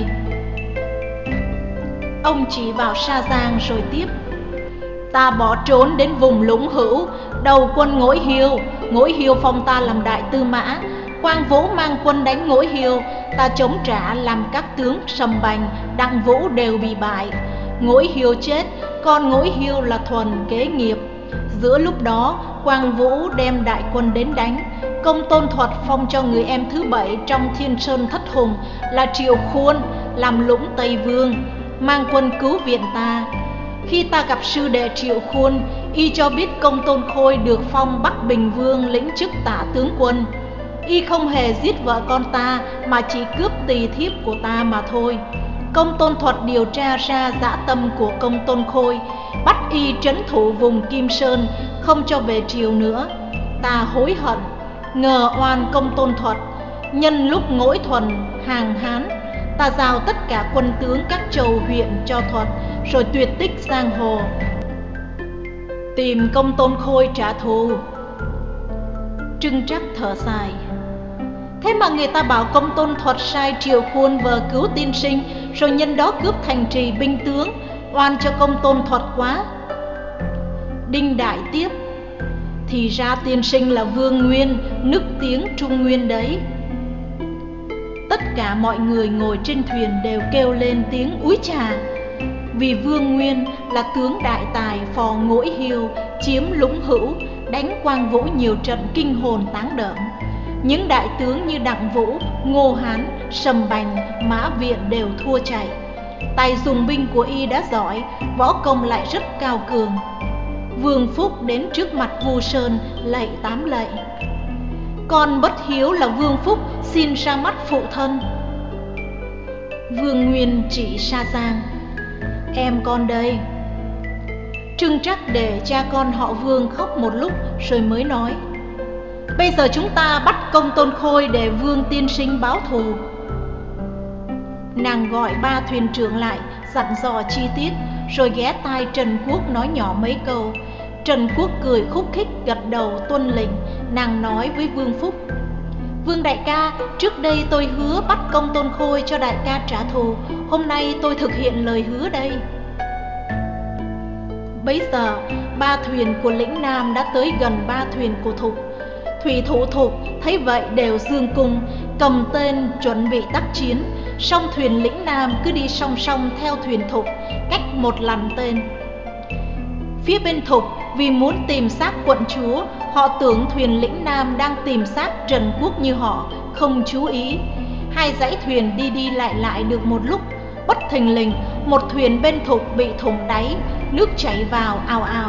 Ông chỉ vào Sa Giang rồi tiếp: Ta bỏ trốn đến vùng Lũng Hữu, đầu quân Ngỗi Hiêu. Ngỗi Hiêu phong ta làm đại tư mã. Quang Vũ mang quân đánh Ngỗi Hiêu, ta chống trả làm các tướng Sầm Bành, Đặng Vũ đều bị bại. Ngỗi Hiêu chết, con Ngỗi Hiêu là Thuần kế nghiệp. Giữa lúc đó Quang Vũ đem đại quân đến đánh. Công Tôn Thuật phong cho người em thứ bảy trong Thiên Sơn Thất Hùng là Triệu Khuôn làm Lũng Tây Vương, mang quân cứu viện ta. Khi ta gặp sư đệ Triệu Khuôn, y cho biết Công Tôn Khôi được phong Bắc Bình Vương, lĩnh chức tả tướng quân. Y không hề giết vợ con ta, mà chỉ cướp tỳ thiếp của ta mà thôi. Công Tôn Thuật điều tra ra dã tâm của Công Tôn Khôi, bắt y trấn thủ vùng Kim Sơn, không cho về triều nữa. Ta hối hận, ngờ oan Công Tôn Thuật. Nhân lúc Ngỗi Thuần hàng Hán, ta giao tất cả quân tướng các châu huyện cho Thuật, rồi tuyệt tích giang hồ, tìm Công Tôn Khôi trả thù. Trưng Trắc thở dài. Thế mà người ta bảo Công Tôn Thuật sai triều khuôn vờ cứu tiên sinh, rồi nhân đó cướp thành trì binh tướng, oan cho Công Tôn Thuật quá. Đinh Đại tiếp. Thì ra tiên sinh là Vương Nguyên, nức tiếng Trung Nguyên đấy. Tất cả mọi người ngồi trên thuyền đều kêu lên tiếng úi trà. Vì Vương Nguyên là tướng đại tài phò Ngỗi Hiêu, chiếm Lũng Hữu, đánh Quang Vũ nhiều trận kinh hồn táng đởm. Những đại tướng như Đặng Vũ, Ngô Hán, Sầm Bành, Mã Viện đều thua chạy. Tài dùng binh của y đã giỏi, võ công lại rất cao cường. Vương Phúc đến trước mặt Vu Sơn lạy tám lạy. Con bất hiếu là Vương Phúc, xin ra mắt phụ thân. Vương Nguyên chỉ Sa Giang. Em con đây. Trưng Trắc để cha con họ Vương khóc một lúc rồi mới nói. Bây giờ chúng ta bắt Công Tôn Khôi để Vương tiên sinh báo thù. Nàng gọi ba thuyền trưởng lại, dặn dò chi tiết, rồi ghé tai Trần Quốc nói nhỏ mấy câu. Trần Quốc cười khúc khích gật đầu tuân lệnh. Nàng nói với Vương Phúc. Vương đại ca, trước đây tôi hứa bắt Công Tôn Khôi cho đại ca trả thù. Hôm nay tôi thực hiện lời hứa đây. Bấy giờ ba thuyền của lĩnh Nam đã tới gần ba thuyền của Thục. Thủy thủ Thục thấy vậy đều dương cung, cầm tên chuẩn bị tác chiến. Song thuyền lĩnh Nam cứ đi song song theo thuyền Thục, cách một lằn tên. Phía bên Thục vì muốn tìm xác quận chúa, họ tưởng thuyền lĩnh Nam đang tìm xác Trần Quốc như họ, không chú ý. Hai dãy thuyền đi đi lại lại được một lúc, bất thình lình một thuyền bên Thục bị thủng đáy, nước chảy vào ào ào.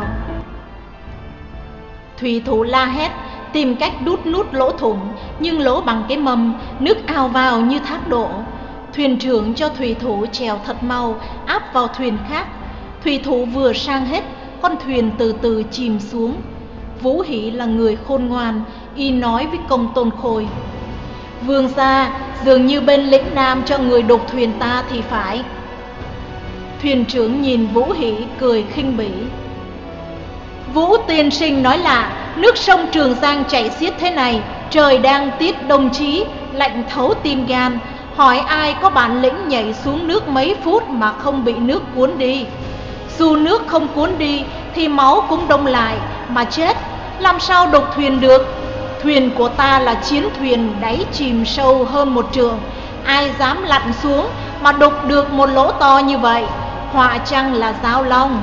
Thủy thủ la hét tìm cách đút nút lỗ thủng, nhưng lỗ bằng cái mâm, nước ào vào như thác đổ. Thuyền trưởng cho thủy thủ chèo thật mau, áp vào thuyền khác. Thủy thủ vừa sang hết, con thuyền từ từ chìm xuống. Vũ Hỷ là người khôn ngoan, y nói với Công Tôn Khôi. Vương gia, dường như bên lĩnh Nam cho người đục thuyền ta thì phải. Thuyền trưởng nhìn Vũ Hỷ cười khinh bỉ. Vũ tiên sinh nói lạ, nước sông Trường Giang chảy xiết thế này, trời đang tiết đông chí, lạnh thấu tim gan. Hỏi ai có bản lĩnh nhảy xuống nước mấy phút mà không bị nước cuốn đi. Dù nước không cuốn đi thì máu cũng đông lại mà chết, làm sao đục thuyền được. Thuyền của ta là chiến thuyền đáy chìm sâu hơn một trượng, ai dám lặn xuống mà đục được một lỗ to như vậy, họa chăng là Giao Long.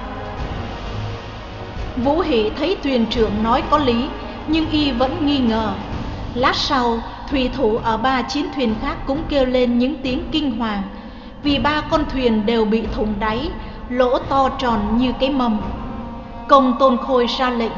Vũ Hỷ thấy thuyền trưởng nói có lý, nhưng y vẫn nghi ngờ. Lát sau, thủy thủ ở ba chiến thuyền khác cũng kêu lên những tiếng kinh hoàng, vì ba con thuyền đều bị thủng đáy, lỗ to tròn như cái mâm. Công Tôn Khôi ra lệnh.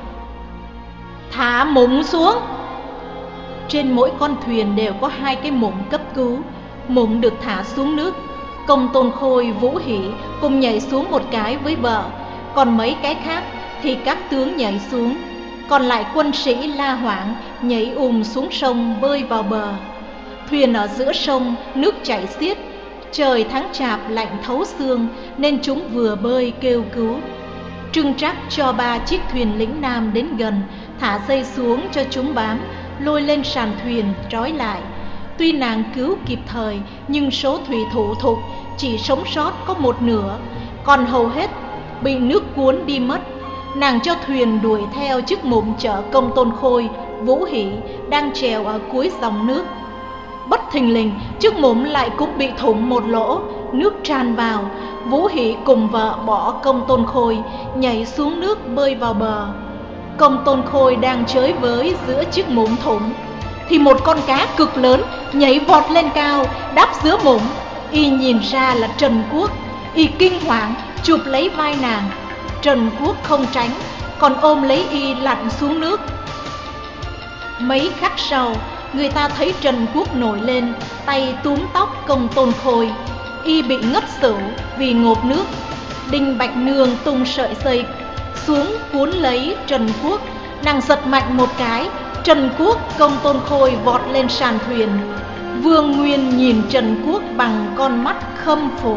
Thả mủng xuống. Trên mỗi con thuyền đều có hai cái mủng cấp cứu. Mủng được thả xuống nước. Công Tôn Khôi, Vũ Hỷ cùng nhảy xuống một cái với vợ, còn mấy cái khác thì các tướng nhảy xuống. Còn lại quân sĩ la hoảng nhảy ùm xuống sông bơi vào bờ. Thuyền ở giữa sông, nước chảy xiết. Trời tháng chạp lạnh thấu xương nên chúng vừa bơi kêu cứu. Trưng Trắc cho ba chiếc thuyền lĩnh Nam đến gần, thả dây xuống cho chúng bám, lôi lên sàn thuyền trói lại. Tuy nàng cứu kịp thời, nhưng số thủy thủ Thục chỉ sống sót có một nửa, còn hầu hết bị nước cuốn đi mất. Nàng cho thuyền đuổi theo chiếc mụng chở Công Tôn Khôi, Vũ Hỷ đang chèo ở cuối dòng nước. Bất thình lình, chiếc mụng lại cũng bị thủng một lỗ, nước tràn vào. Vũ Hỷ cùng vợ bỏ Công Tôn Khôi, nhảy xuống nước bơi vào bờ. Công Tôn Khôi đang chới với giữa chiếc mụng thủng, thì một con cá cực lớn nhảy vọt lên cao, đáp giữa mụng. Y nhìn ra là Trần Quốc, y kinh hoàng chụp lấy vai nàng. Trần Quốc không tránh, còn ôm lấy y lặn xuống nước. Mấy khắc sau, người ta thấy Trần Quốc nổi lên, tay túm tóc Công Tôn Khôi. y bị ngất xỉu vì ngộp nước. Đinh Bạch Nương tung sợi dây xuống cuốn lấy Trần Quốc, nàng giật mạnh một cái, Trần Quốc, Công Tôn Khôi vọt lên sàn thuyền. Vương Nguyên nhìn Trần Quốc bằng con mắt khâm phục.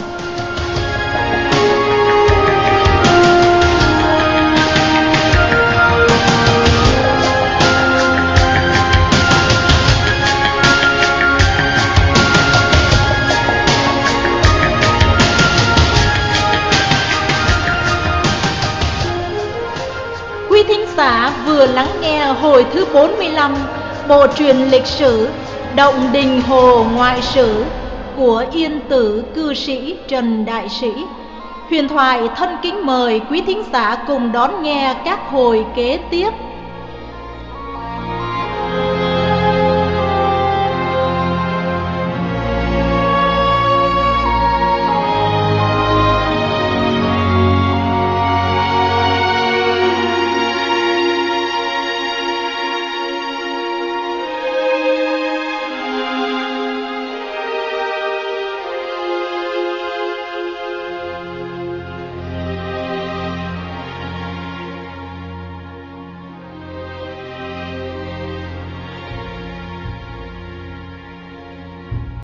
Quý thính giả vừa lắng nghe hồi thứ bốn mươi lăm bộ truyện lịch sử Động Đình Hồ Ngoại Sử của Yên Tử cư sĩ Trần Đại Sĩ. Huyền Thoại thân kính mời quý thính giả cùng đón nghe các hồi kế tiếp.